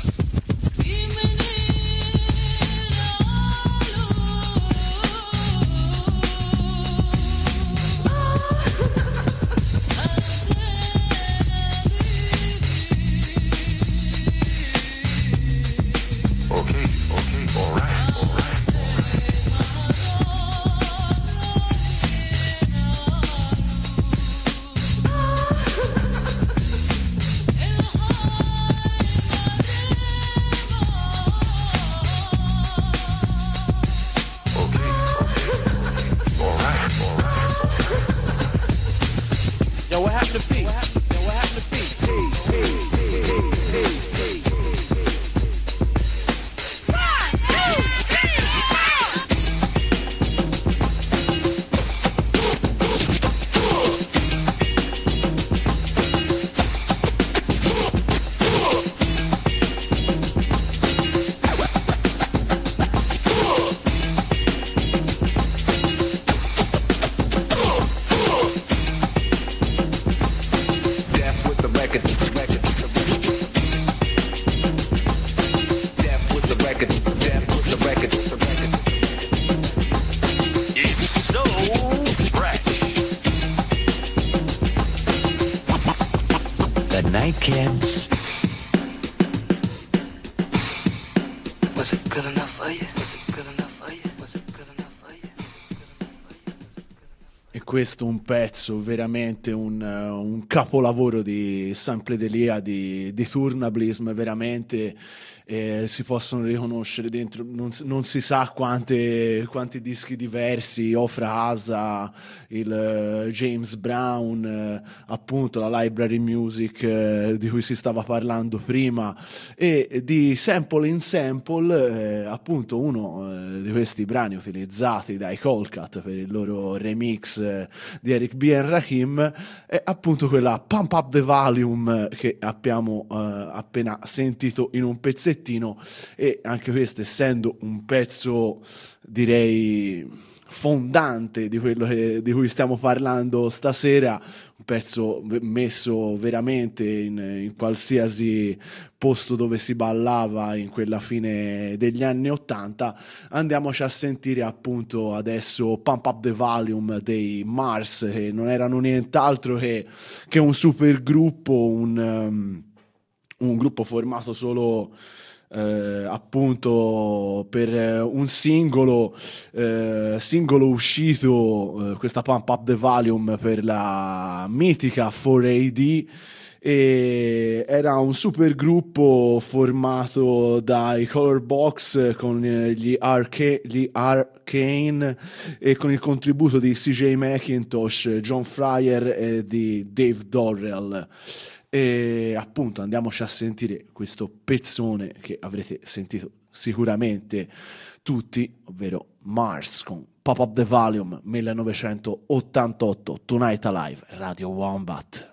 to peace? Yo, what happened to peace? Peace, peace, peace, peace, peace. Kids. Was it good enough for you? Was it good enough for you? Was it good enough for you? E questo un pezzo, veramente un, un capolavoro di Sample Delia, di, di Turnablism, veramente eh, si possono riconoscere dentro, non, non si sa quante, quanti dischi diversi, Ofra Asa, il uh, James Brown, uh, appunto la library music uh, di cui si stava parlando prima, e di Sample in Sample, uh, appunto uno uh, di questi brani utilizzati dai Coldcut per il loro remix uh, di Eric B. and Rakim, è appunto quella Pump Up the Volume che abbiamo uh, appena sentito in un pezzettino, e anche questo, essendo un pezzo direi fondante di quello che, di cui stiamo parlando stasera, un pezzo messo veramente in, in qualsiasi posto dove si ballava in quella fine degli anni ottanta, andiamoci a sentire appunto adesso Pump Up the Volume dei Mars, che non erano nient'altro che, che un super gruppo, un, um, un gruppo formato solo Eh, appunto per eh, un singolo eh, singolo uscito, eh, questa Pump Up the Volume per la mitica quattro A D, e era un super gruppo formato dai Color Box con gli, Arca- gli Arcane e con il contributo di C J McIntosh, John Fryer e di Dave Dorrell. E appunto andiamoci a sentire questo pezzone che avrete sentito sicuramente tutti, ovvero Mars con Pop Up the Volume millenovecentottantotto, Tonight Alive, Radio Wombat.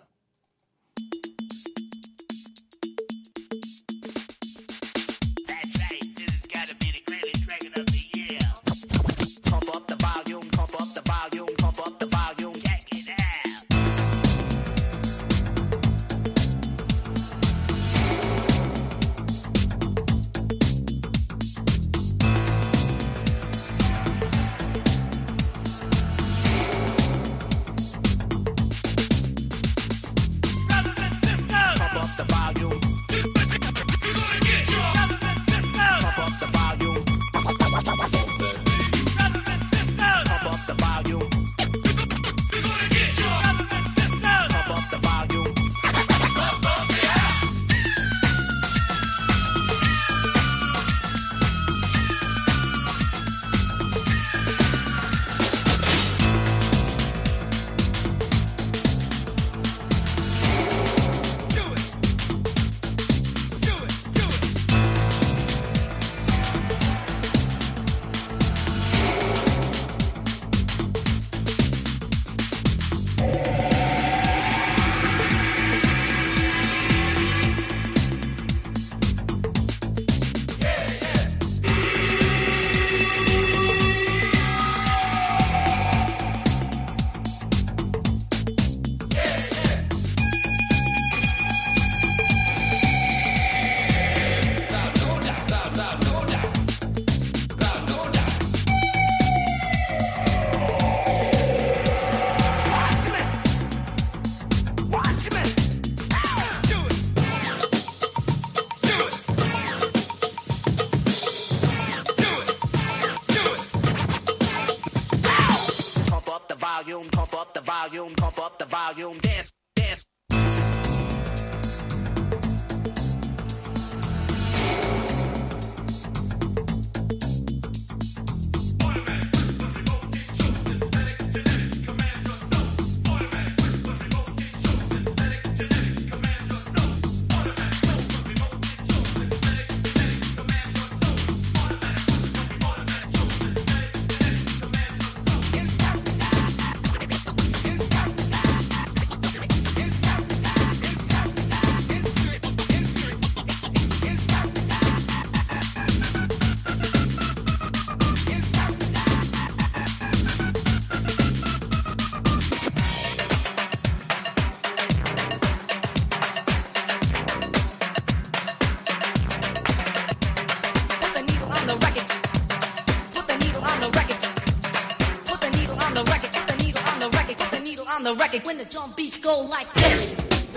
it when the drum beats go like this.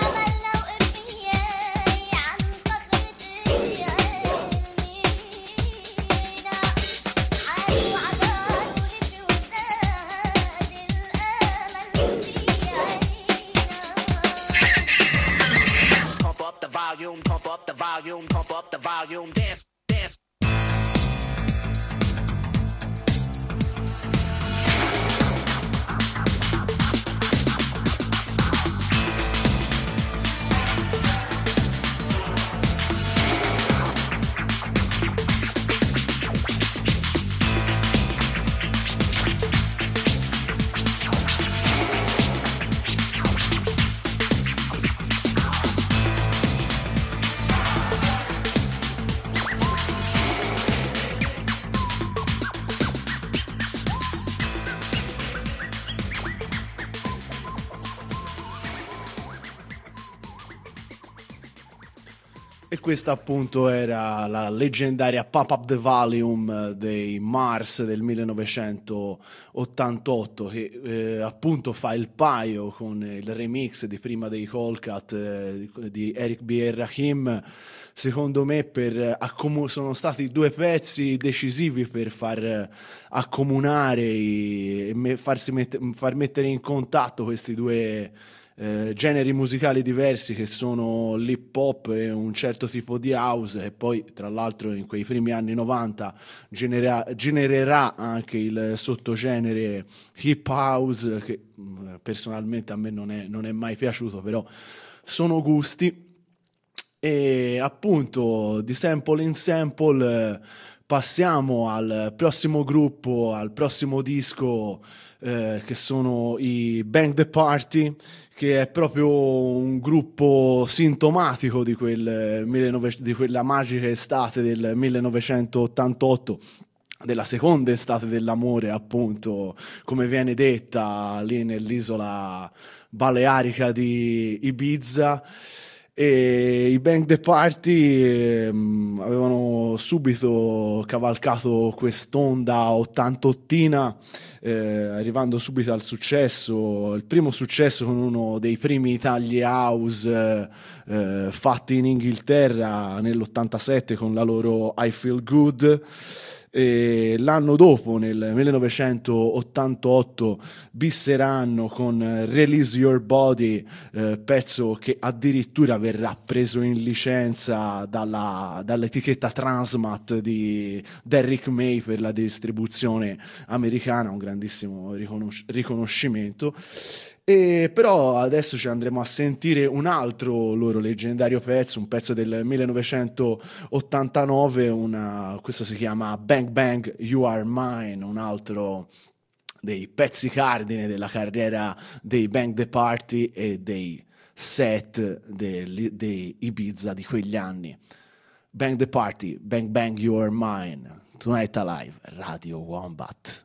Pump up the volume, pump up the volume, pump up the volume, dance, dance. E questa appunto era la leggendaria Pump Up the Volume dei Mars del millenovecentottantotto, che eh, appunto fa il paio con il remix di prima dei Colcat eh, di Eric B. e Rakim. Secondo me per accomu- sono stati due pezzi decisivi per far accomunare e me- farsi met- far mettere in contatto questi due Eh, generi musicali diversi, che sono l'hip hop e un certo tipo di house, e poi tra l'altro in quei primi anni novanta genera- genererà anche il sottogenere hip house, che mh, personalmente a me non è, non è mai piaciuto, però sono gusti. E appunto di sample in sample eh, passiamo al prossimo gruppo, al prossimo disco, eh, che sono i Bang the Party, che è proprio un gruppo sintomatico di, quel millenovecento, di quella magica estate del millenovecentottantotto, della seconda estate dell'amore, appunto, come viene detta lì nell'isola balearica di Ibiza. E i Bang the Party ehm, avevano subito cavalcato quest'onda ottantottina, eh, arrivando subito al successo, il primo successo con uno dei primi tagli house eh, eh, fatti in Inghilterra nell'ottantasette con la loro I Feel Good. E l'anno dopo, nel millenovecentottantotto, bisseranno con Release Your Body, eh, pezzo che addirittura verrà preso in licenza dalla, dall'etichetta Transmat di Derrick May per la distribuzione americana, un grandissimo riconos- riconoscimento. E però adesso ci andremo a sentire un altro loro leggendario pezzo, un pezzo del millenovecentottantanove, una, questo si chiama Bang Bang You Are Mine, un altro dei pezzi cardine della carriera dei Bang the Party e dei set dei, dei Ibiza di quegli anni. Bang the Party, Bang Bang You Are Mine, Tonight Alive, Radio Wombat.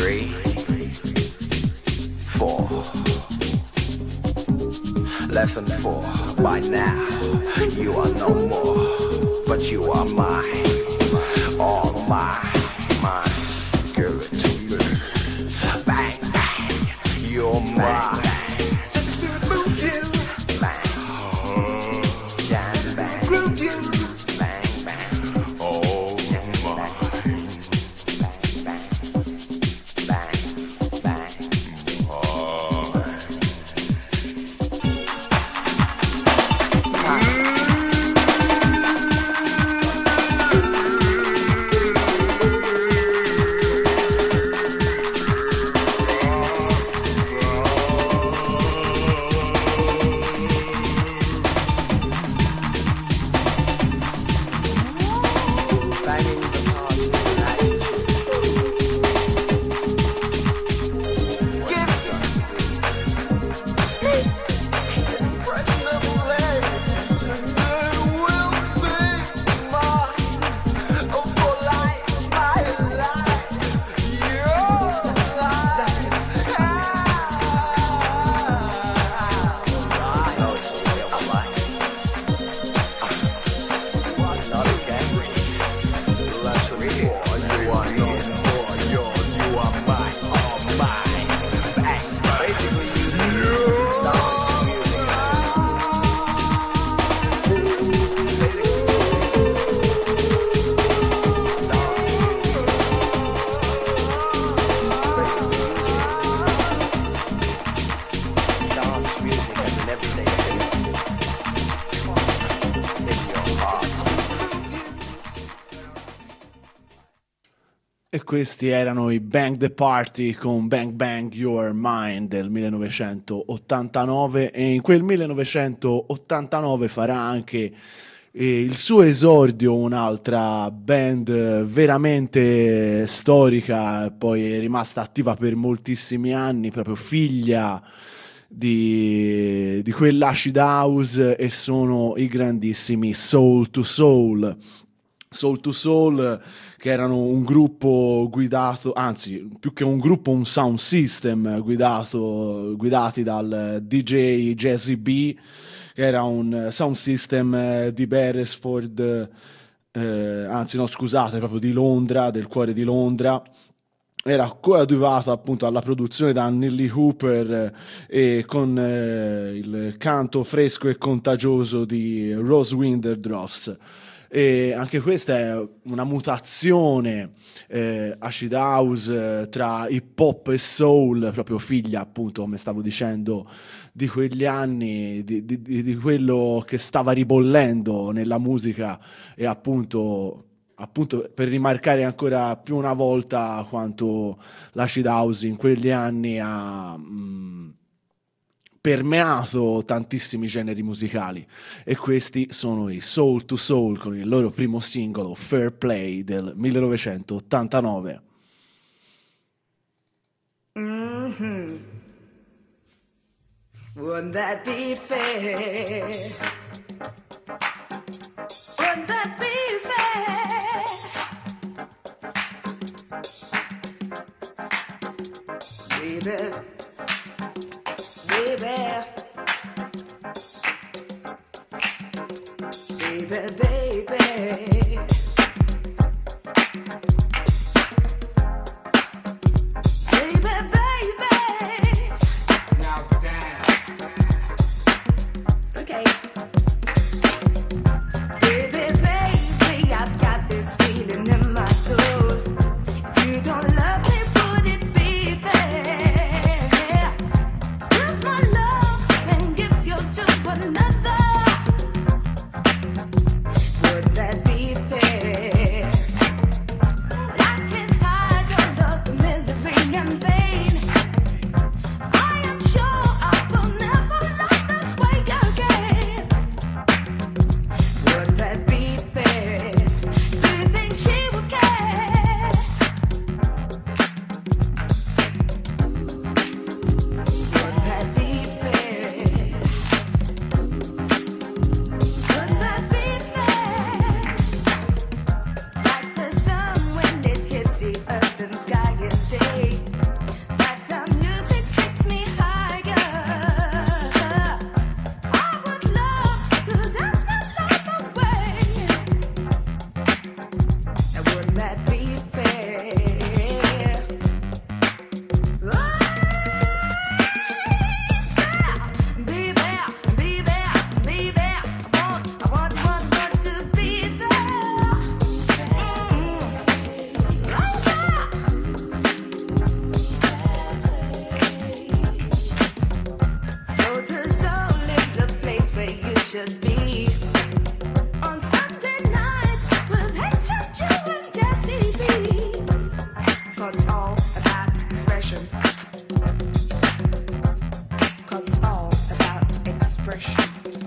Three, four. Lesson four. By now, you are no more, but you are mine. All mine, mine. Give it to me. Bang, bang. You're mine. Move you. Bang. Jam, bang. Groove you. Bang, bang. Oh, mine. Bang, bang. Bang, bang. Oh. E questi erano i Bang the Party con Bang Bang Your Mind del millenovecentottantanove, e in quel millenovecentottantanove farà anche eh, il suo esordio un'altra band veramente storica, poi è rimasta attiva per moltissimi anni, proprio figlia di, di quell'acid house, e sono i grandissimi Soul to Soul. Soul to Soul, che erano un gruppo guidato, anzi più che un gruppo, un sound system guidato, guidati dal D J Jazzy B, che era un sound system di Beresford, eh, anzi no scusate, proprio di Londra, del cuore di Londra. Era coadiuvato appunto alla produzione da Neil Hooper e con eh, il canto fresco e contagioso di Rose Winterdrops. E anche questa è una mutazione eh, acid house eh, tra hip hop e soul, proprio figlia appunto, come stavo dicendo, di quegli anni, di, di, di quello che stava ribollendo nella musica, e appunto appunto per rimarcare ancora più una volta quanto l'acid house in quegli anni ha mh, permeato tantissimi generi musicali. E questi sono i Soul to Soul con il loro primo singolo Fair Play del millenovecentottantanove. Mm-hmm. Wouldn't that be fair? Wouldn't that be fair? Baby, baby, baby, baby. Don't love me, would it be fair? 'cause it's all about expression. 'Cause it's all about expression.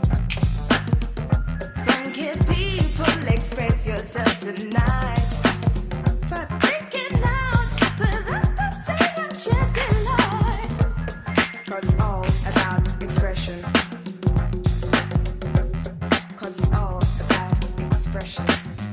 Funky people, express yourself tonight. But think it out, with us to say that you're delight. 'Cause it's all about expression. 'Cause it's all about expression.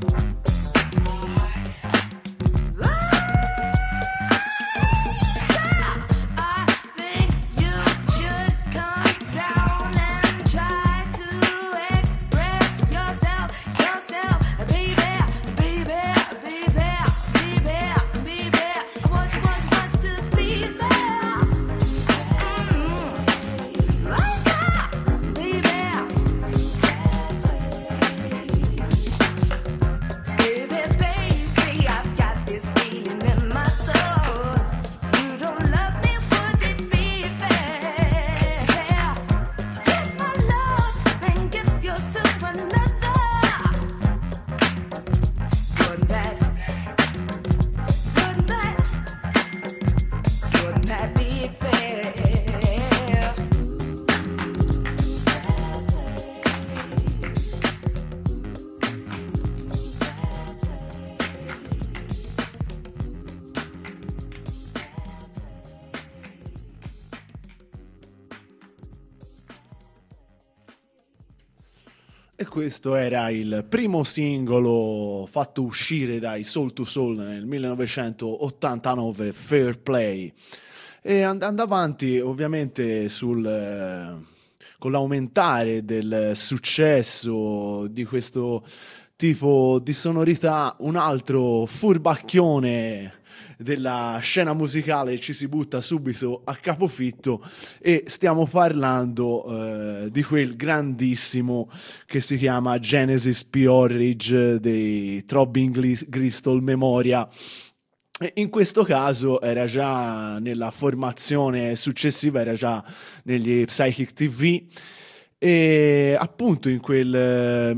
E questo era il primo singolo fatto uscire dai Soul to Soul nel millenovecentottantanove, Fair Play. E and- andava avanti ovviamente sul, eh, con l'aumentare del successo di questo tipo di sonorità, un altro furbacchione della scena musicale ci si butta subito a capofitto, e stiamo parlando eh, di quel grandissimo che si chiama Genesis P. Orridge dei Throbbing Gristle Memoria. E in questo caso era già nella formazione successiva, era già negli Psychic T V, e appunto in quel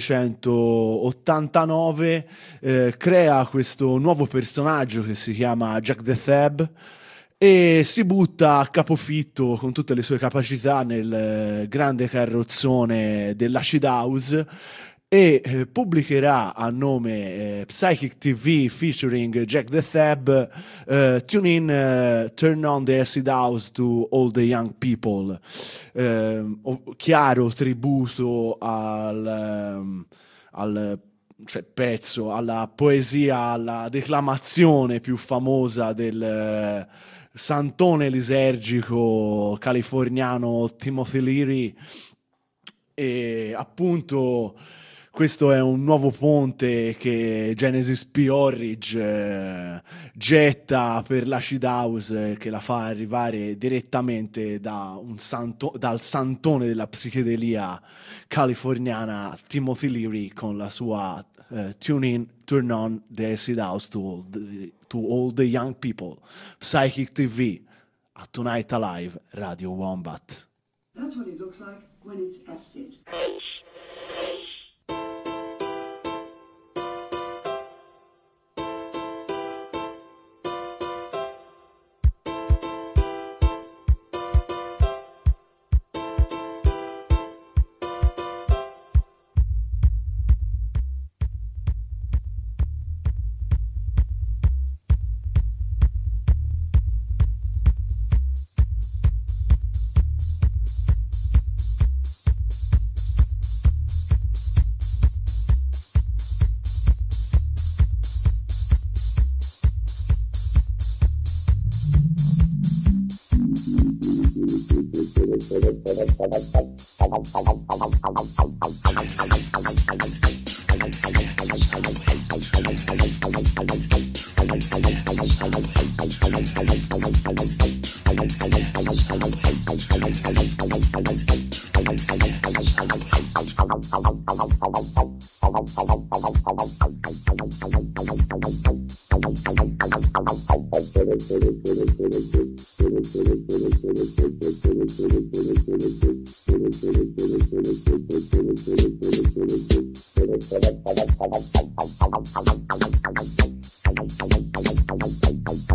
millenovecentottantanove eh, crea questo nuovo personaggio che si chiama Jack the Thab e si butta a capofitto con tutte le sue capacità nel grande carrozzone dell'Acid House, e eh, pubblicherà a nome eh, Psychic T V featuring Jack the Thab uh, Tune in, uh, Turn on the Acid House to All the Young People, uh, chiaro tributo al, um, al cioè, pezzo, alla poesia, alla declamazione più famosa del uh, santone lisergico californiano Timothy Leary. E appunto questo è un nuovo ponte che Genesis P. Orridge eh, getta per l'Acid House, eh, che la fa arrivare direttamente da un santo, dal santone della psichedelia californiana Timothy Leary con la sua eh, Tune in, Turn on the Acid House to all the, to all the Young People. Psychic T V a Tonight Alive, Radio Wombat. That's what it looks like when it's acid.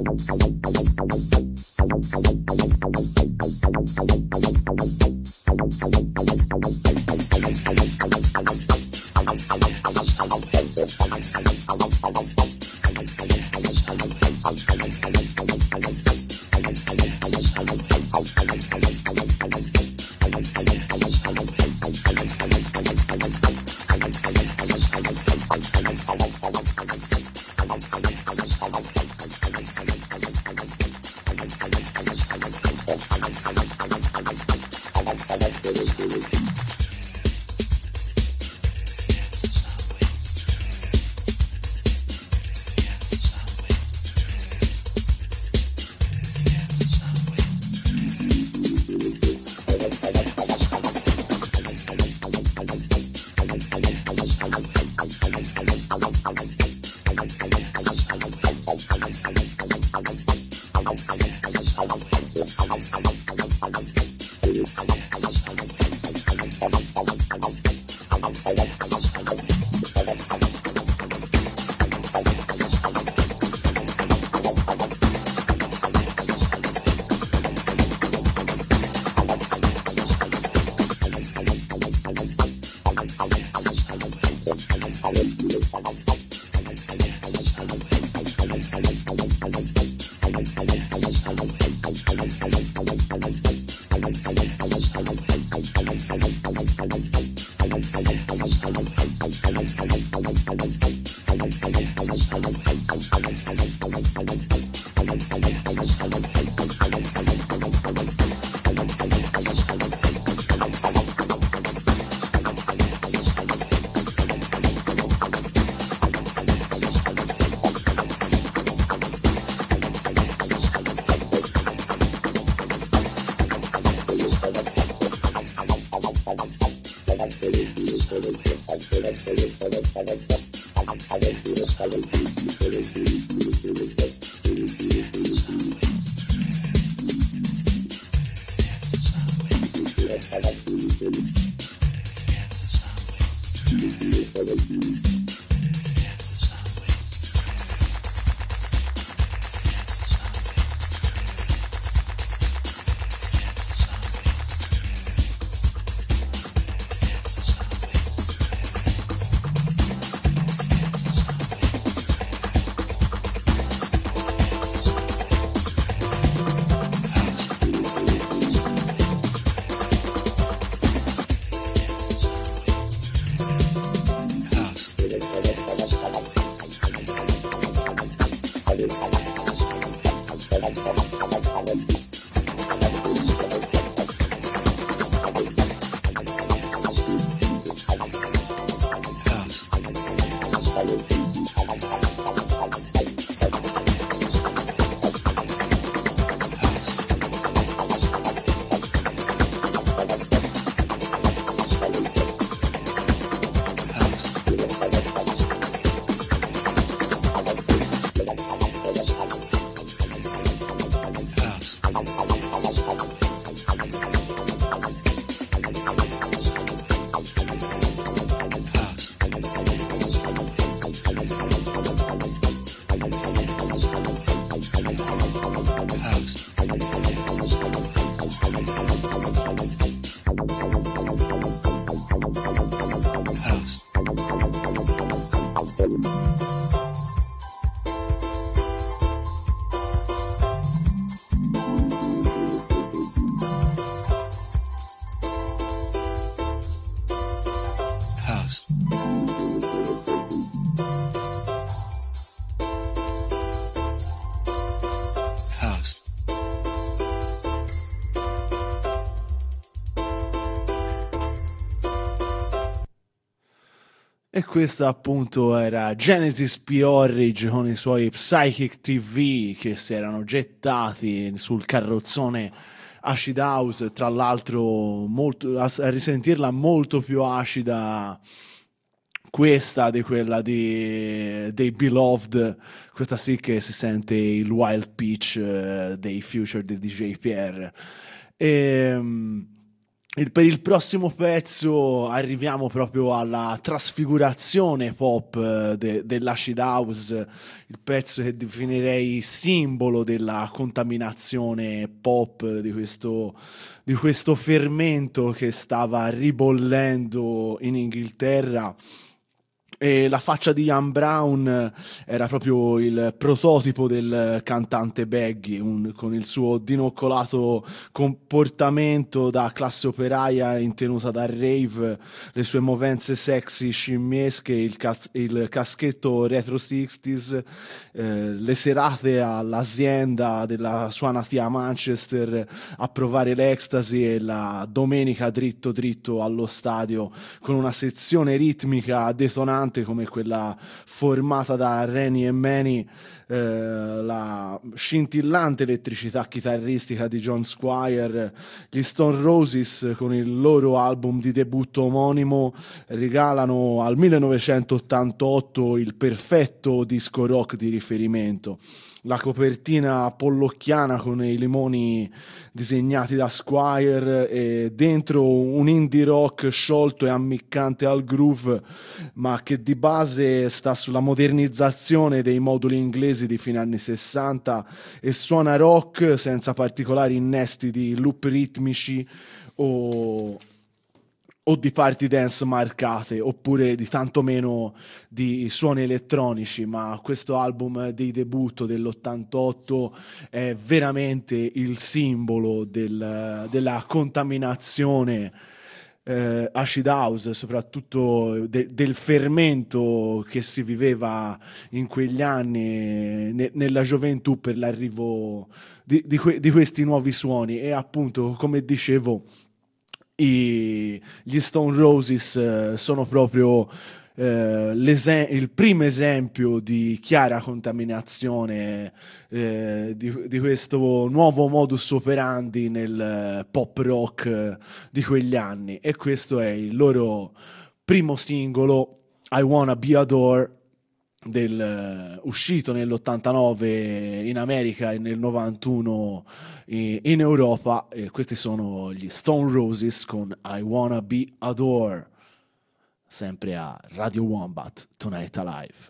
E questa appunto era Genesis P-Orridge con i suoi Psychic T V che si erano gettati sul carrozzone Acid House, tra l'altro molto, a, a risentirla molto più acida questa di quella di, dei Beloved, questa sì che si sente il wild pitch uh, dei Future di D J Pierre. E, il, per il prossimo pezzo arriviamo proprio alla trasfigurazione pop eh, de, dell'acid house, il pezzo che definirei simbolo della contaminazione pop di questo, di questo fermento che stava ribollendo in Inghilterra. E la faccia di Ian Brown era proprio il prototipo del cantante Baggy, un, con il suo dinoccolato comportamento da classe operaia in tenuta da rave, le sue movenze sexy scimmiesche, il, cas- il caschetto retro sessantas, eh, le serate all'azienda della sua natia Manchester a provare l'ecstasy e la domenica dritto dritto allo stadio con una sezione ritmica detonante come quella formata da Rennie e Manny, eh, la scintillante elettricità chitarristica di John Squire. Gli Stone Roses con il loro album di debutto omonimo regalano al millenovecentottantotto il perfetto disco rock di riferimento. La copertina pollocchiana con i limoni disegnati da Squire e dentro un indie rock sciolto e ammiccante al groove, ma che di base sta sulla modernizzazione dei moduli inglesi di fine anni sessanta e suona rock senza particolari innesti di loop ritmici o... o di party dance marcate, oppure di tanto meno di suoni elettronici, ma questo album di debutto dell'ottantotto è veramente il simbolo del, della contaminazione eh, acid house, soprattutto de, del fermento che si viveva in quegli anni ne, nella gioventù per l'arrivo di, di, que, di questi nuovi suoni. E appunto, come dicevo, I, gli Stone Roses eh, sono proprio eh, il primo esempio di chiara contaminazione eh, di, di questo nuovo modus operandi nel eh, pop rock eh, di quegli anni, e questo è il loro primo singolo, I Wanna Be Adored, del, uh, uscito nell'ottantanove in America e nel novantuno in, in Europa. E questi sono gli Stone Roses con I Wanna Be Adored, sempre a Radio Wombat, Tonight Alive.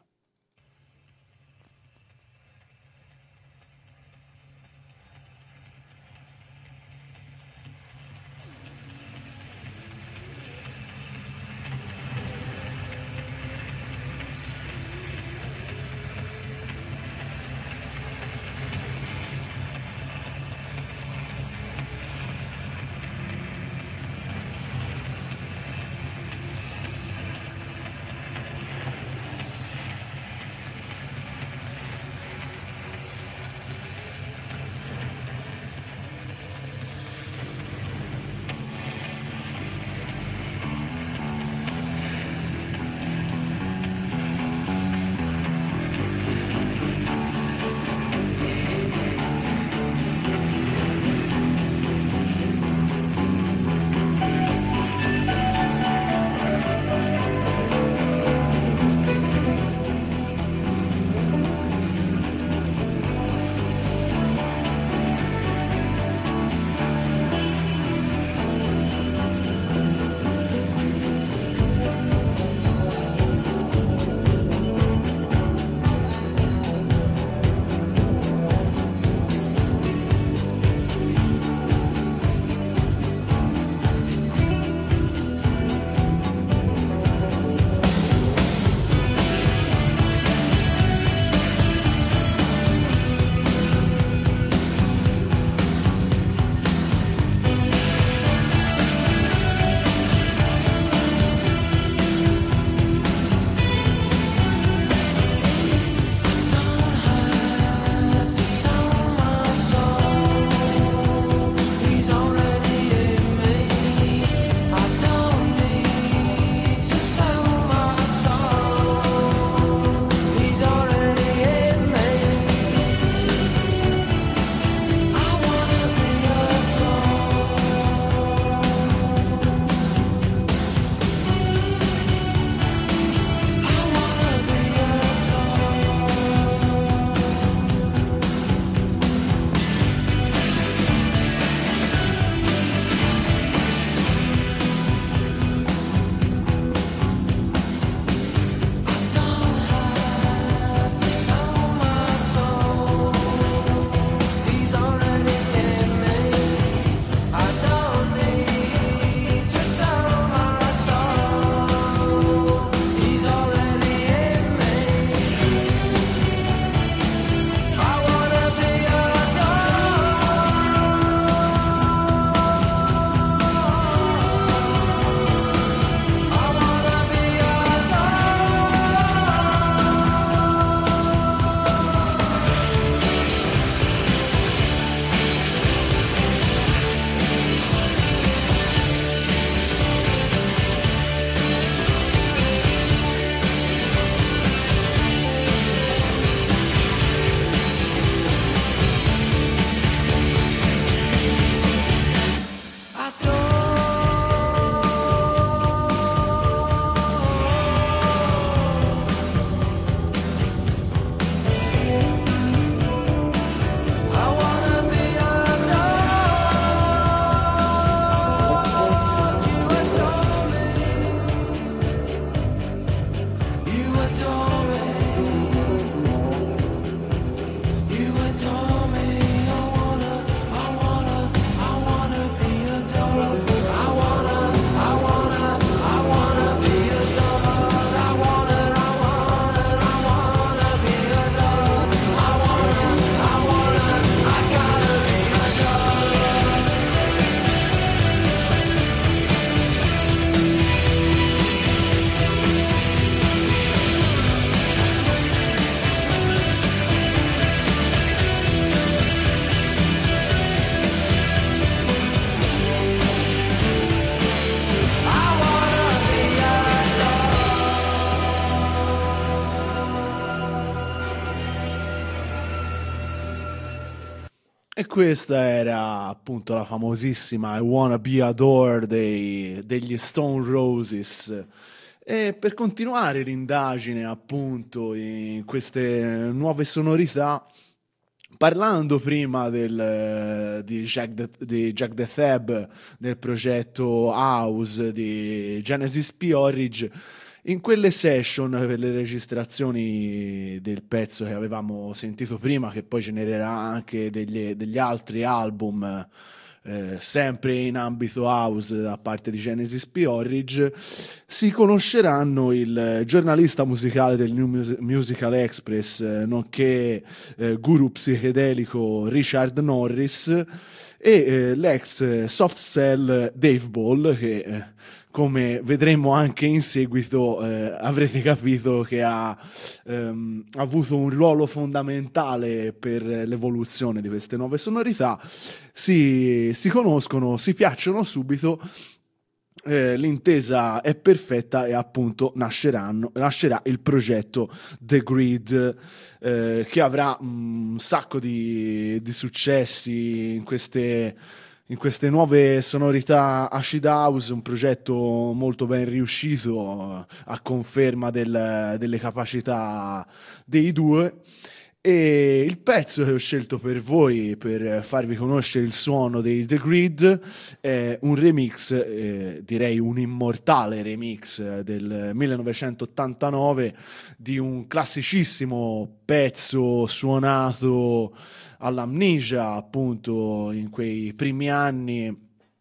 E questa era appunto la famosissima I Wanna Be Adored dei, degli Stone Roses. E per continuare l'indagine appunto in queste nuove sonorità, parlando prima del, di, Jack the, di Jack the Fab, del progetto House di Genesis P. Orridge, in quelle session per le registrazioni del pezzo che avevamo sentito prima, che poi genererà anche degli, degli altri album, eh, sempre in ambito house da parte di Genesis P. Orridge, si conosceranno il giornalista musicale del New Mus- Musical Express, eh, nonché eh, guru psichedelico Richard Norris, e eh, l'ex soft cell Dave Ball, che eh, come vedremo anche in seguito, eh, avrete capito che ha ehm, avuto un ruolo fondamentale per l'evoluzione di queste nuove sonorità. Si, si conoscono, si piacciono subito, eh, l'intesa è perfetta e appunto nasceranno, nascerà il progetto The Grid, eh, che avrà un sacco di, di successi in queste... in queste nuove sonorità acid house, un progetto molto ben riuscito, a conferma del, delle capacità dei due. E il pezzo che ho scelto per voi, per farvi conoscere il suono dei The Grid, è un remix, eh, direi un immortale remix del millenovecentottantanove di un classicissimo pezzo suonato all'Amnesia, appunto in quei primi anni,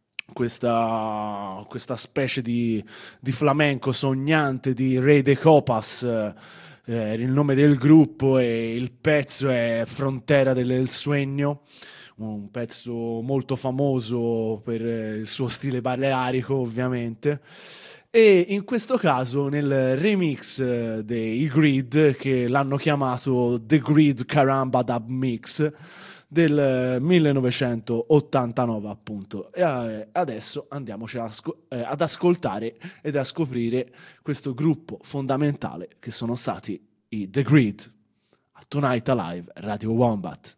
questa, questa specie di, di flamenco sognante di Ray de Copas, eh, era il nome del gruppo, e il pezzo è Frontera del Sueño, un pezzo molto famoso per il suo stile balearico ovviamente. E in questo caso nel remix dei Grid, che l'hanno chiamato The Grid Caramba Dub Mix, del millenovecentottantanove appunto. E adesso andiamoci asco- eh, ad ascoltare ed a scoprire questo gruppo fondamentale che sono stati i The Grid, a Tonight Alive Radio Wombat.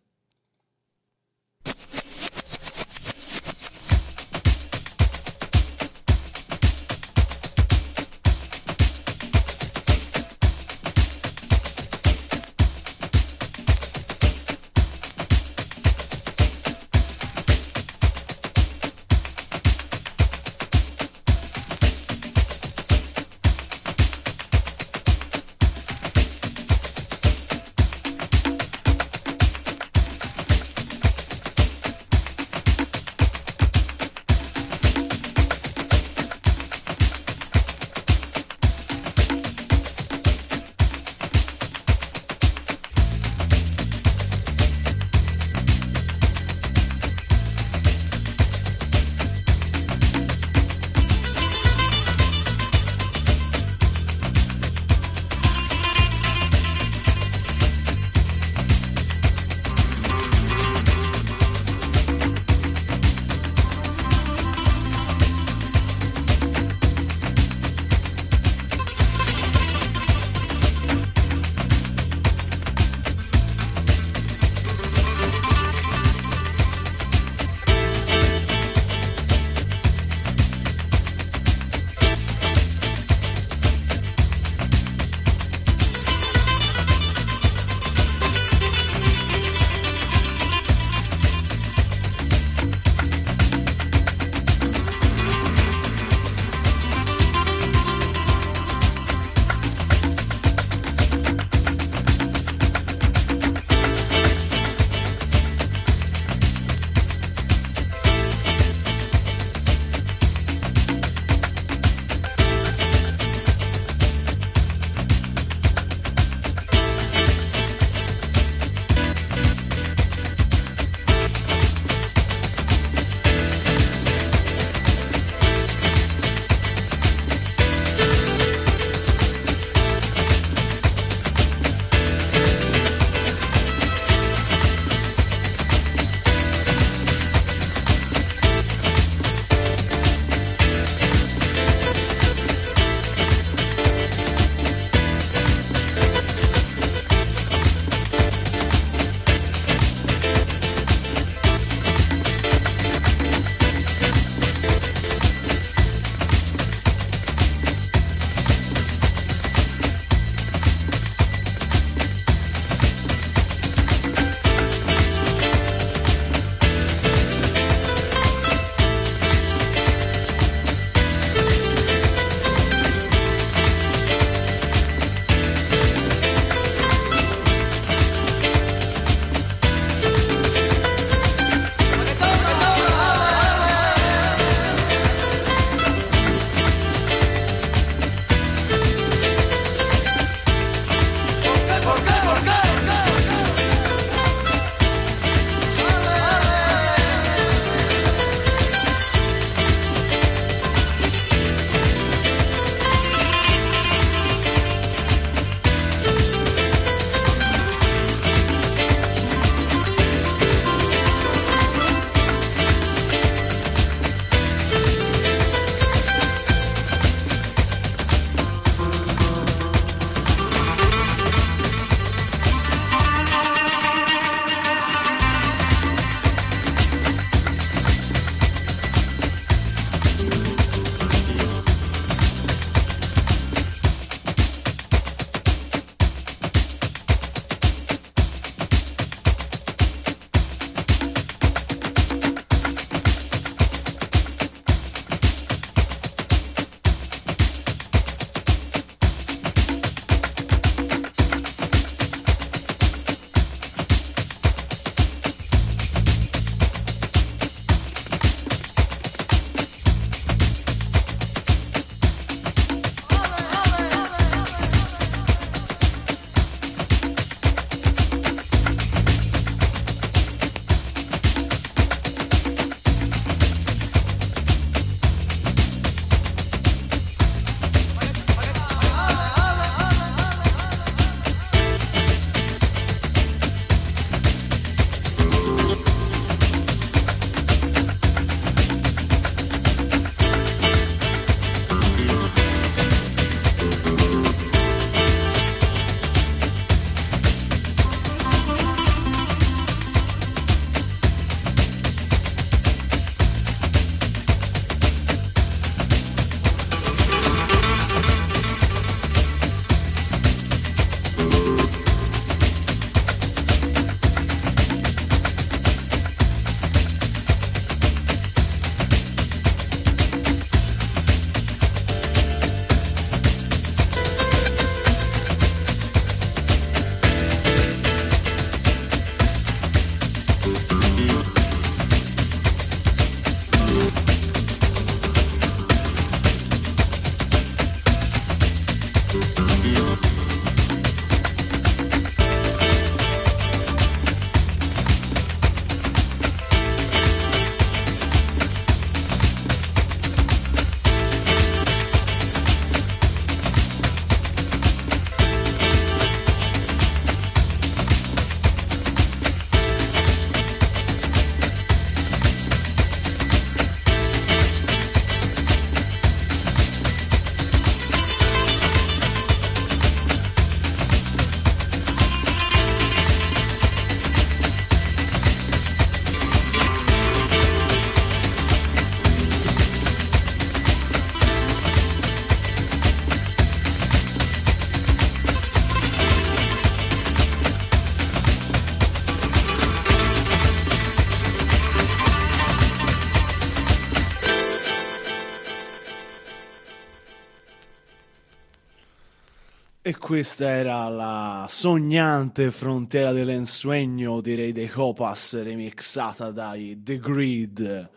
E questa era la sognante Frontiera dell'ensueño, direi, dei Copas, remixata dai The Grid.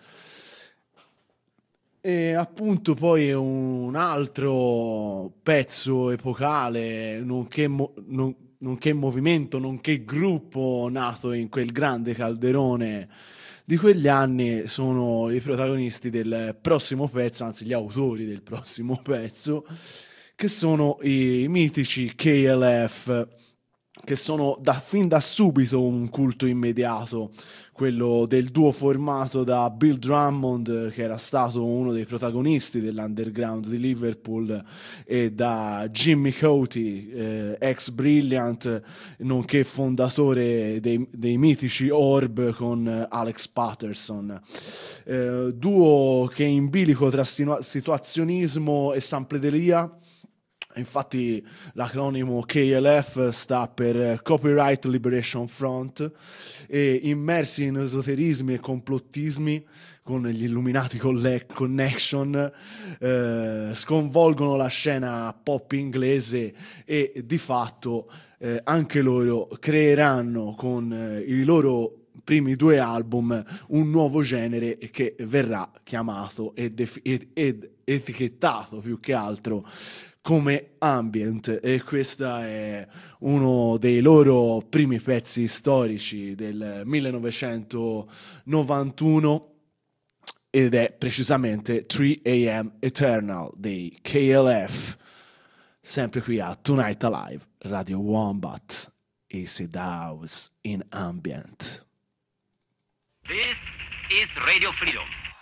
E appunto poi un altro pezzo epocale, nonché, mo- non, nonché movimento, nonché gruppo nato in quel grande calderone di quegli anni, sono i protagonisti del prossimo pezzo, anzi gli autori del prossimo pezzo, che sono i mitici K L F, che sono da, fin da subito un culto immediato, quello del duo formato da Bill Drummond, che era stato uno dei protagonisti dell'underground di Liverpool, e da Jimmy Cauty, eh, ex Brilliant, nonché fondatore dei, dei mitici Orb con Alex Patterson. Eh, duo che in bilico tra situazionismo e sampleria. Infatti l'acronimo K L F sta per Copyright Liberation Front, e immersi in esoterismi e complottismi con gli Illuminati Connection, eh, sconvolgono la scena pop inglese e di fatto eh, anche loro creeranno con eh, i loro primi due album un nuovo genere che verrà chiamato ed, def- ed, ed etichettato più che altro come ambient, e questo è uno dei loro primi pezzi storici del millenovecentonovantuno ed è precisamente tre a m Eternal dei K L F, sempre qui a Tonight Alive, Radio Wombat, Acid House in Ambient. This is Radio Freedom.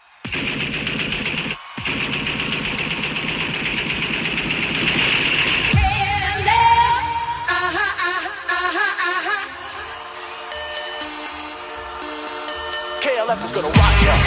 K L F is gonna rock ya.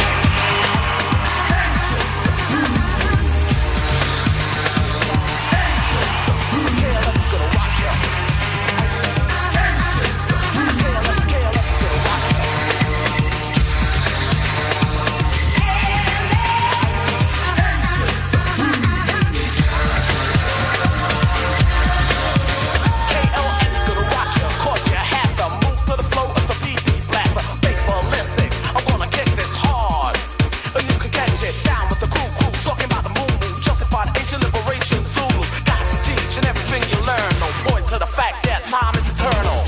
Time is eternal.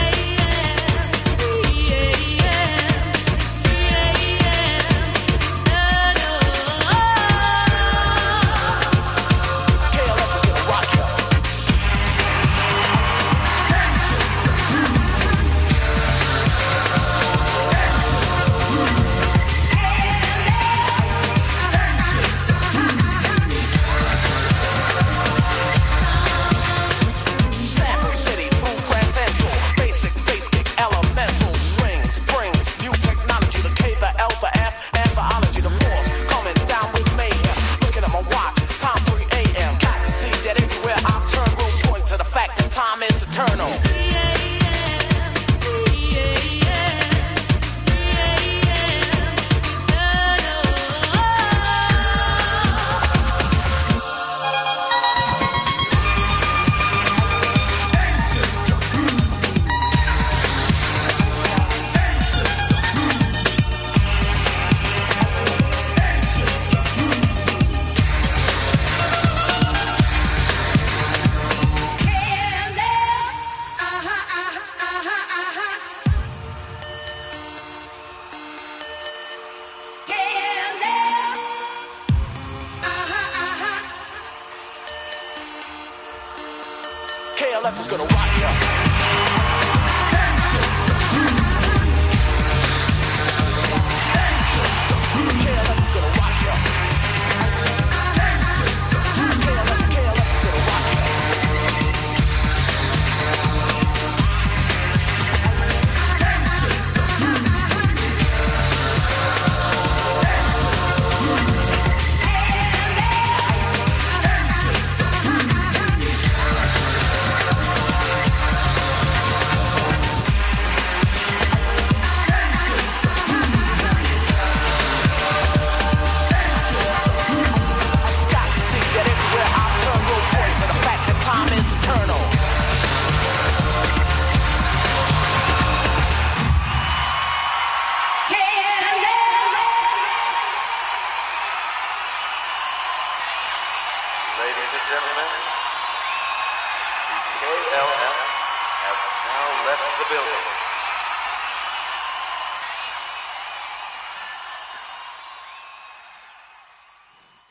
K L F is gonna rock ya.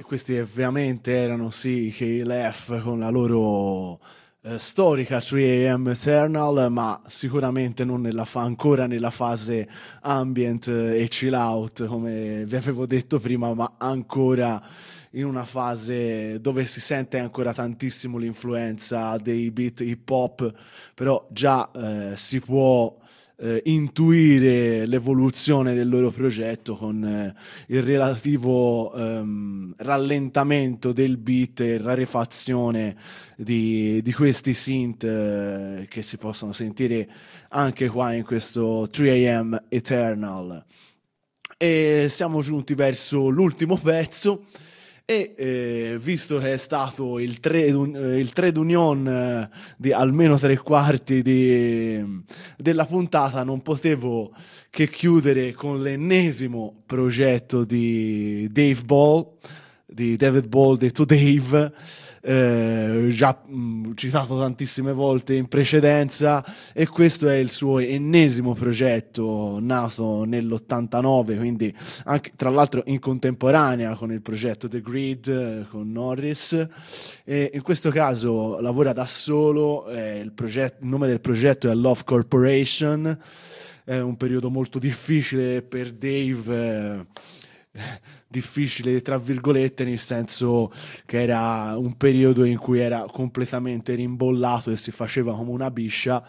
E questi ovviamente erano sì K L F con la loro eh, storica tre A M Eternal, ma sicuramente non nella fa- ancora nella fase ambient e chill out come vi avevo detto prima, ma ancora in una fase dove si sente ancora tantissimo l'influenza dei beat hip hop, però già eh, si può eh, intuire l'evoluzione del loro progetto con eh, il relativo ehm, rallentamento del beat e rarefazione di, di questi synth eh, che si possono sentire anche qua in questo tre A M Eternal. E siamo giunti verso l'ultimo pezzo. E eh, visto che è stato il trade, il trade union eh, di almeno tre quarti di, della puntata, non potevo che chiudere con l'ennesimo progetto di Dave Ball, di David Ball, detto Dave, eh, già mh, citato tantissime volte in precedenza, e questo è il suo ennesimo progetto nato nell'ottantanove, quindi anche tra l'altro in contemporanea con il progetto The Grid eh, con Norris, e in questo caso lavora da solo. eh, il, progetto, il nome del progetto è Love Corporation. È un periodo molto difficile per Dave, eh, difficile tra virgolette, nel senso che era un periodo in cui era completamente rimbollato e si faceva come una biscia,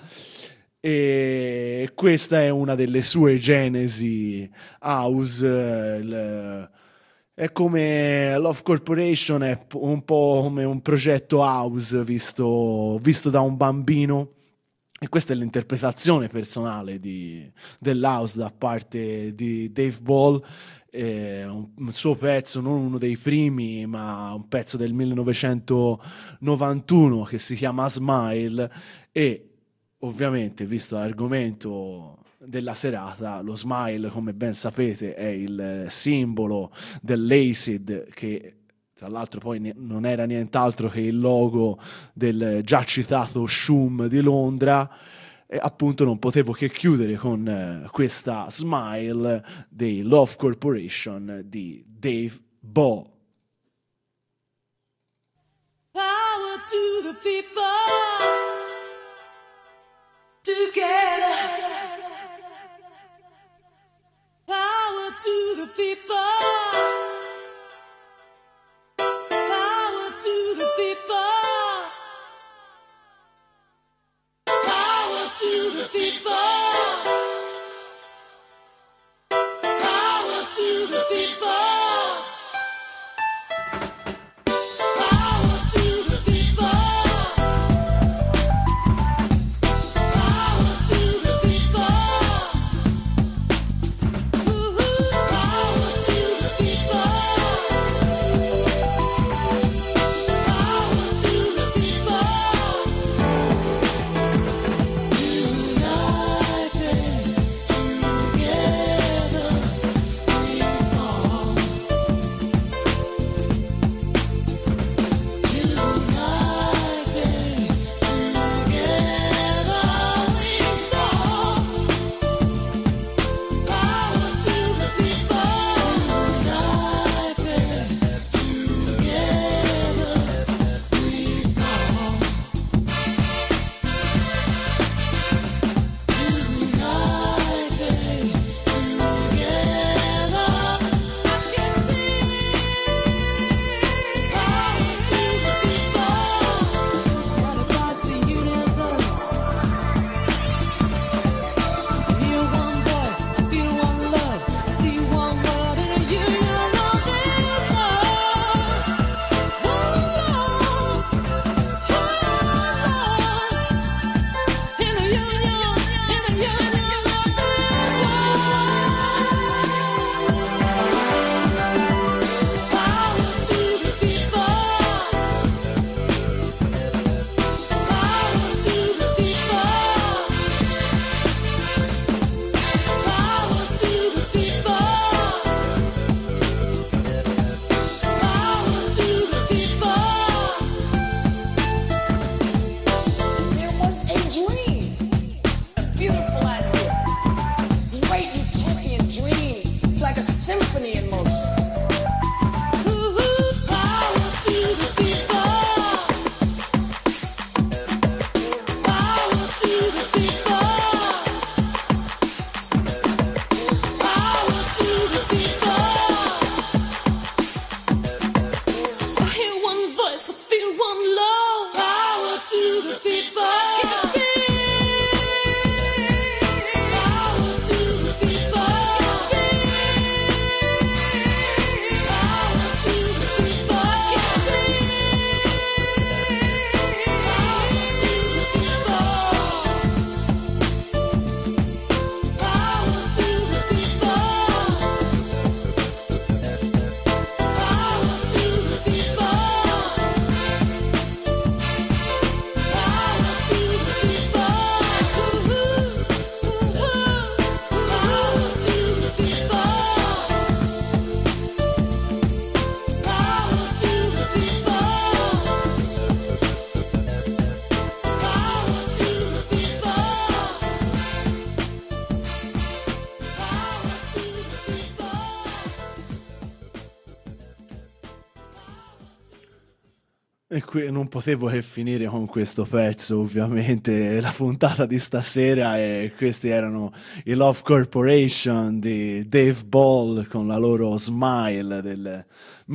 e questa è una delle sue genesi house. Il, è come Love Corporation, è un po' come un progetto house visto, visto da un bambino. E questa è l'interpretazione personale di, dell'house da parte di Dave Ball. È un, un suo pezzo, non uno dei primi, ma un pezzo del millenovecentonovantuno che si chiama Smile. E ovviamente, visto l'argomento della serata, lo smile, come ben sapete, è il simbolo dell'acid, che tra l'altro poi non era nient'altro che il logo del già citato Shum di Londra. E appunto non potevo che chiudere con eh, questa Smile dei Love Corporation di Dave Ball. Power to the people together. Power to the people. Power to the people. Power to the people. Power to the people. Power to the people. Power to the people. Ooh, power to the people. Power to the people. Like a symphony in motion. Ooh, E qui non potevo che finire con questo pezzo, ovviamente, la puntata di stasera, e questi erano i Love Corporation di Dave Ball con la loro Smile del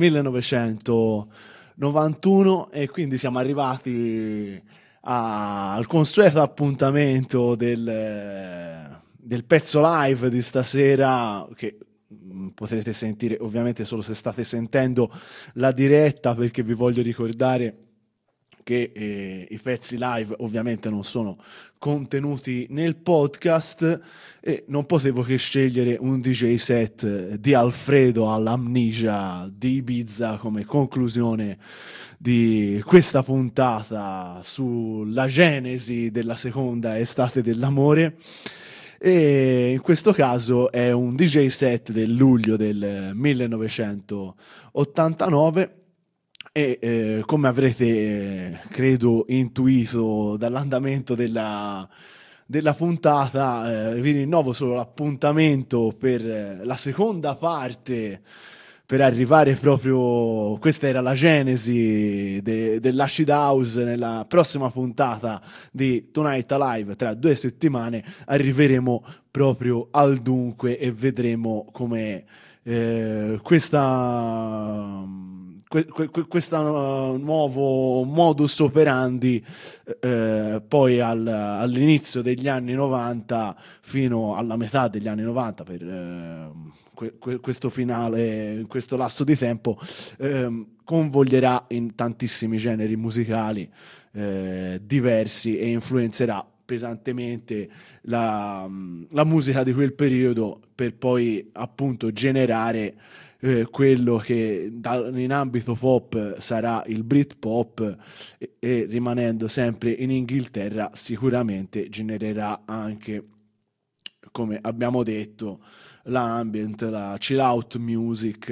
millenovecentonovantuno, e quindi siamo arrivati a, al consueto appuntamento del, del pezzo live di stasera, che potrete sentire ovviamente solo se state sentendo la diretta, perché vi voglio ricordare che eh, i pezzi live ovviamente non sono contenuti nel podcast, e non potevo che scegliere un D J set di Alfredo all'Amnesia di Ibiza come conclusione di questa puntata sulla genesi della seconda estate dell'amore. E in questo caso è un D J set del luglio del millenovecentottantanove, e eh, come avrete eh, credo intuito dall'andamento della, della puntata, eh, vi rinnovo solo l'appuntamento per eh, la seconda parte, per arrivare proprio, questa era la genesi de, dell'Acid House. Nella prossima puntata di Tonight Alive, tra due settimane, arriveremo proprio al dunque e vedremo come eh, questa... questo nuovo modus operandi eh, poi al, all'inizio degli anni novanta fino alla metà degli anni novanta, per eh, que, questo finale, questo lasso di tempo, eh, convoglierà in tantissimi generi musicali eh, diversi e influenzerà pesantemente la, la musica di quel periodo, per poi appunto generare Eh, quello che da, in ambito pop sarà il Britpop, e, e rimanendo sempre in Inghilterra sicuramente genererà anche, come abbiamo detto, la ambient, la chill out music,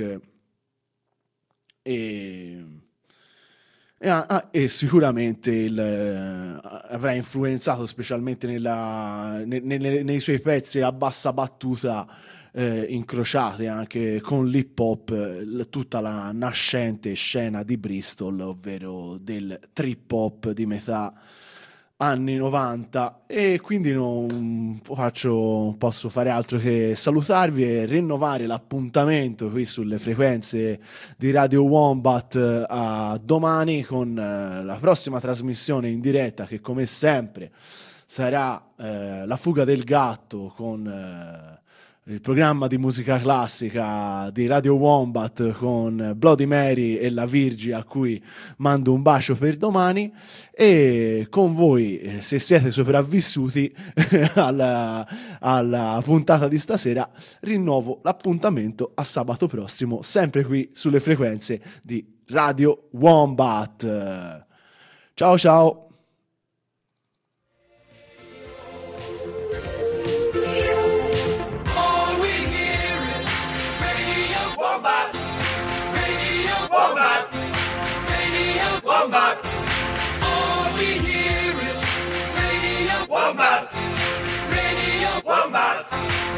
e, e, ah, e sicuramente il, eh, avrà influenzato specialmente nella, ne, ne, nei suoi pezzi a bassa battuta, Eh, incrociate anche con l'hip hop, l- tutta la nascente scena di Bristol, ovvero del trip hop di metà anni novanta. E quindi non faccio, posso fare altro che salutarvi e rinnovare l'appuntamento qui sulle frequenze di Radio Wombat a domani con eh, la prossima trasmissione in diretta, che come sempre sarà eh, La Fuga del Gatto, con eh, il programma di musica classica di Radio Wombat, con Bloody Mary e la Virgi, a cui mando un bacio per domani. E con voi, se siete sopravvissuti alla, alla puntata di stasera, rinnovo l'appuntamento a sabato prossimo, sempre qui sulle frequenze di Radio Wombat. Ciao ciao! Wombat. All we hear is Radio Wombat. Radio Wombat.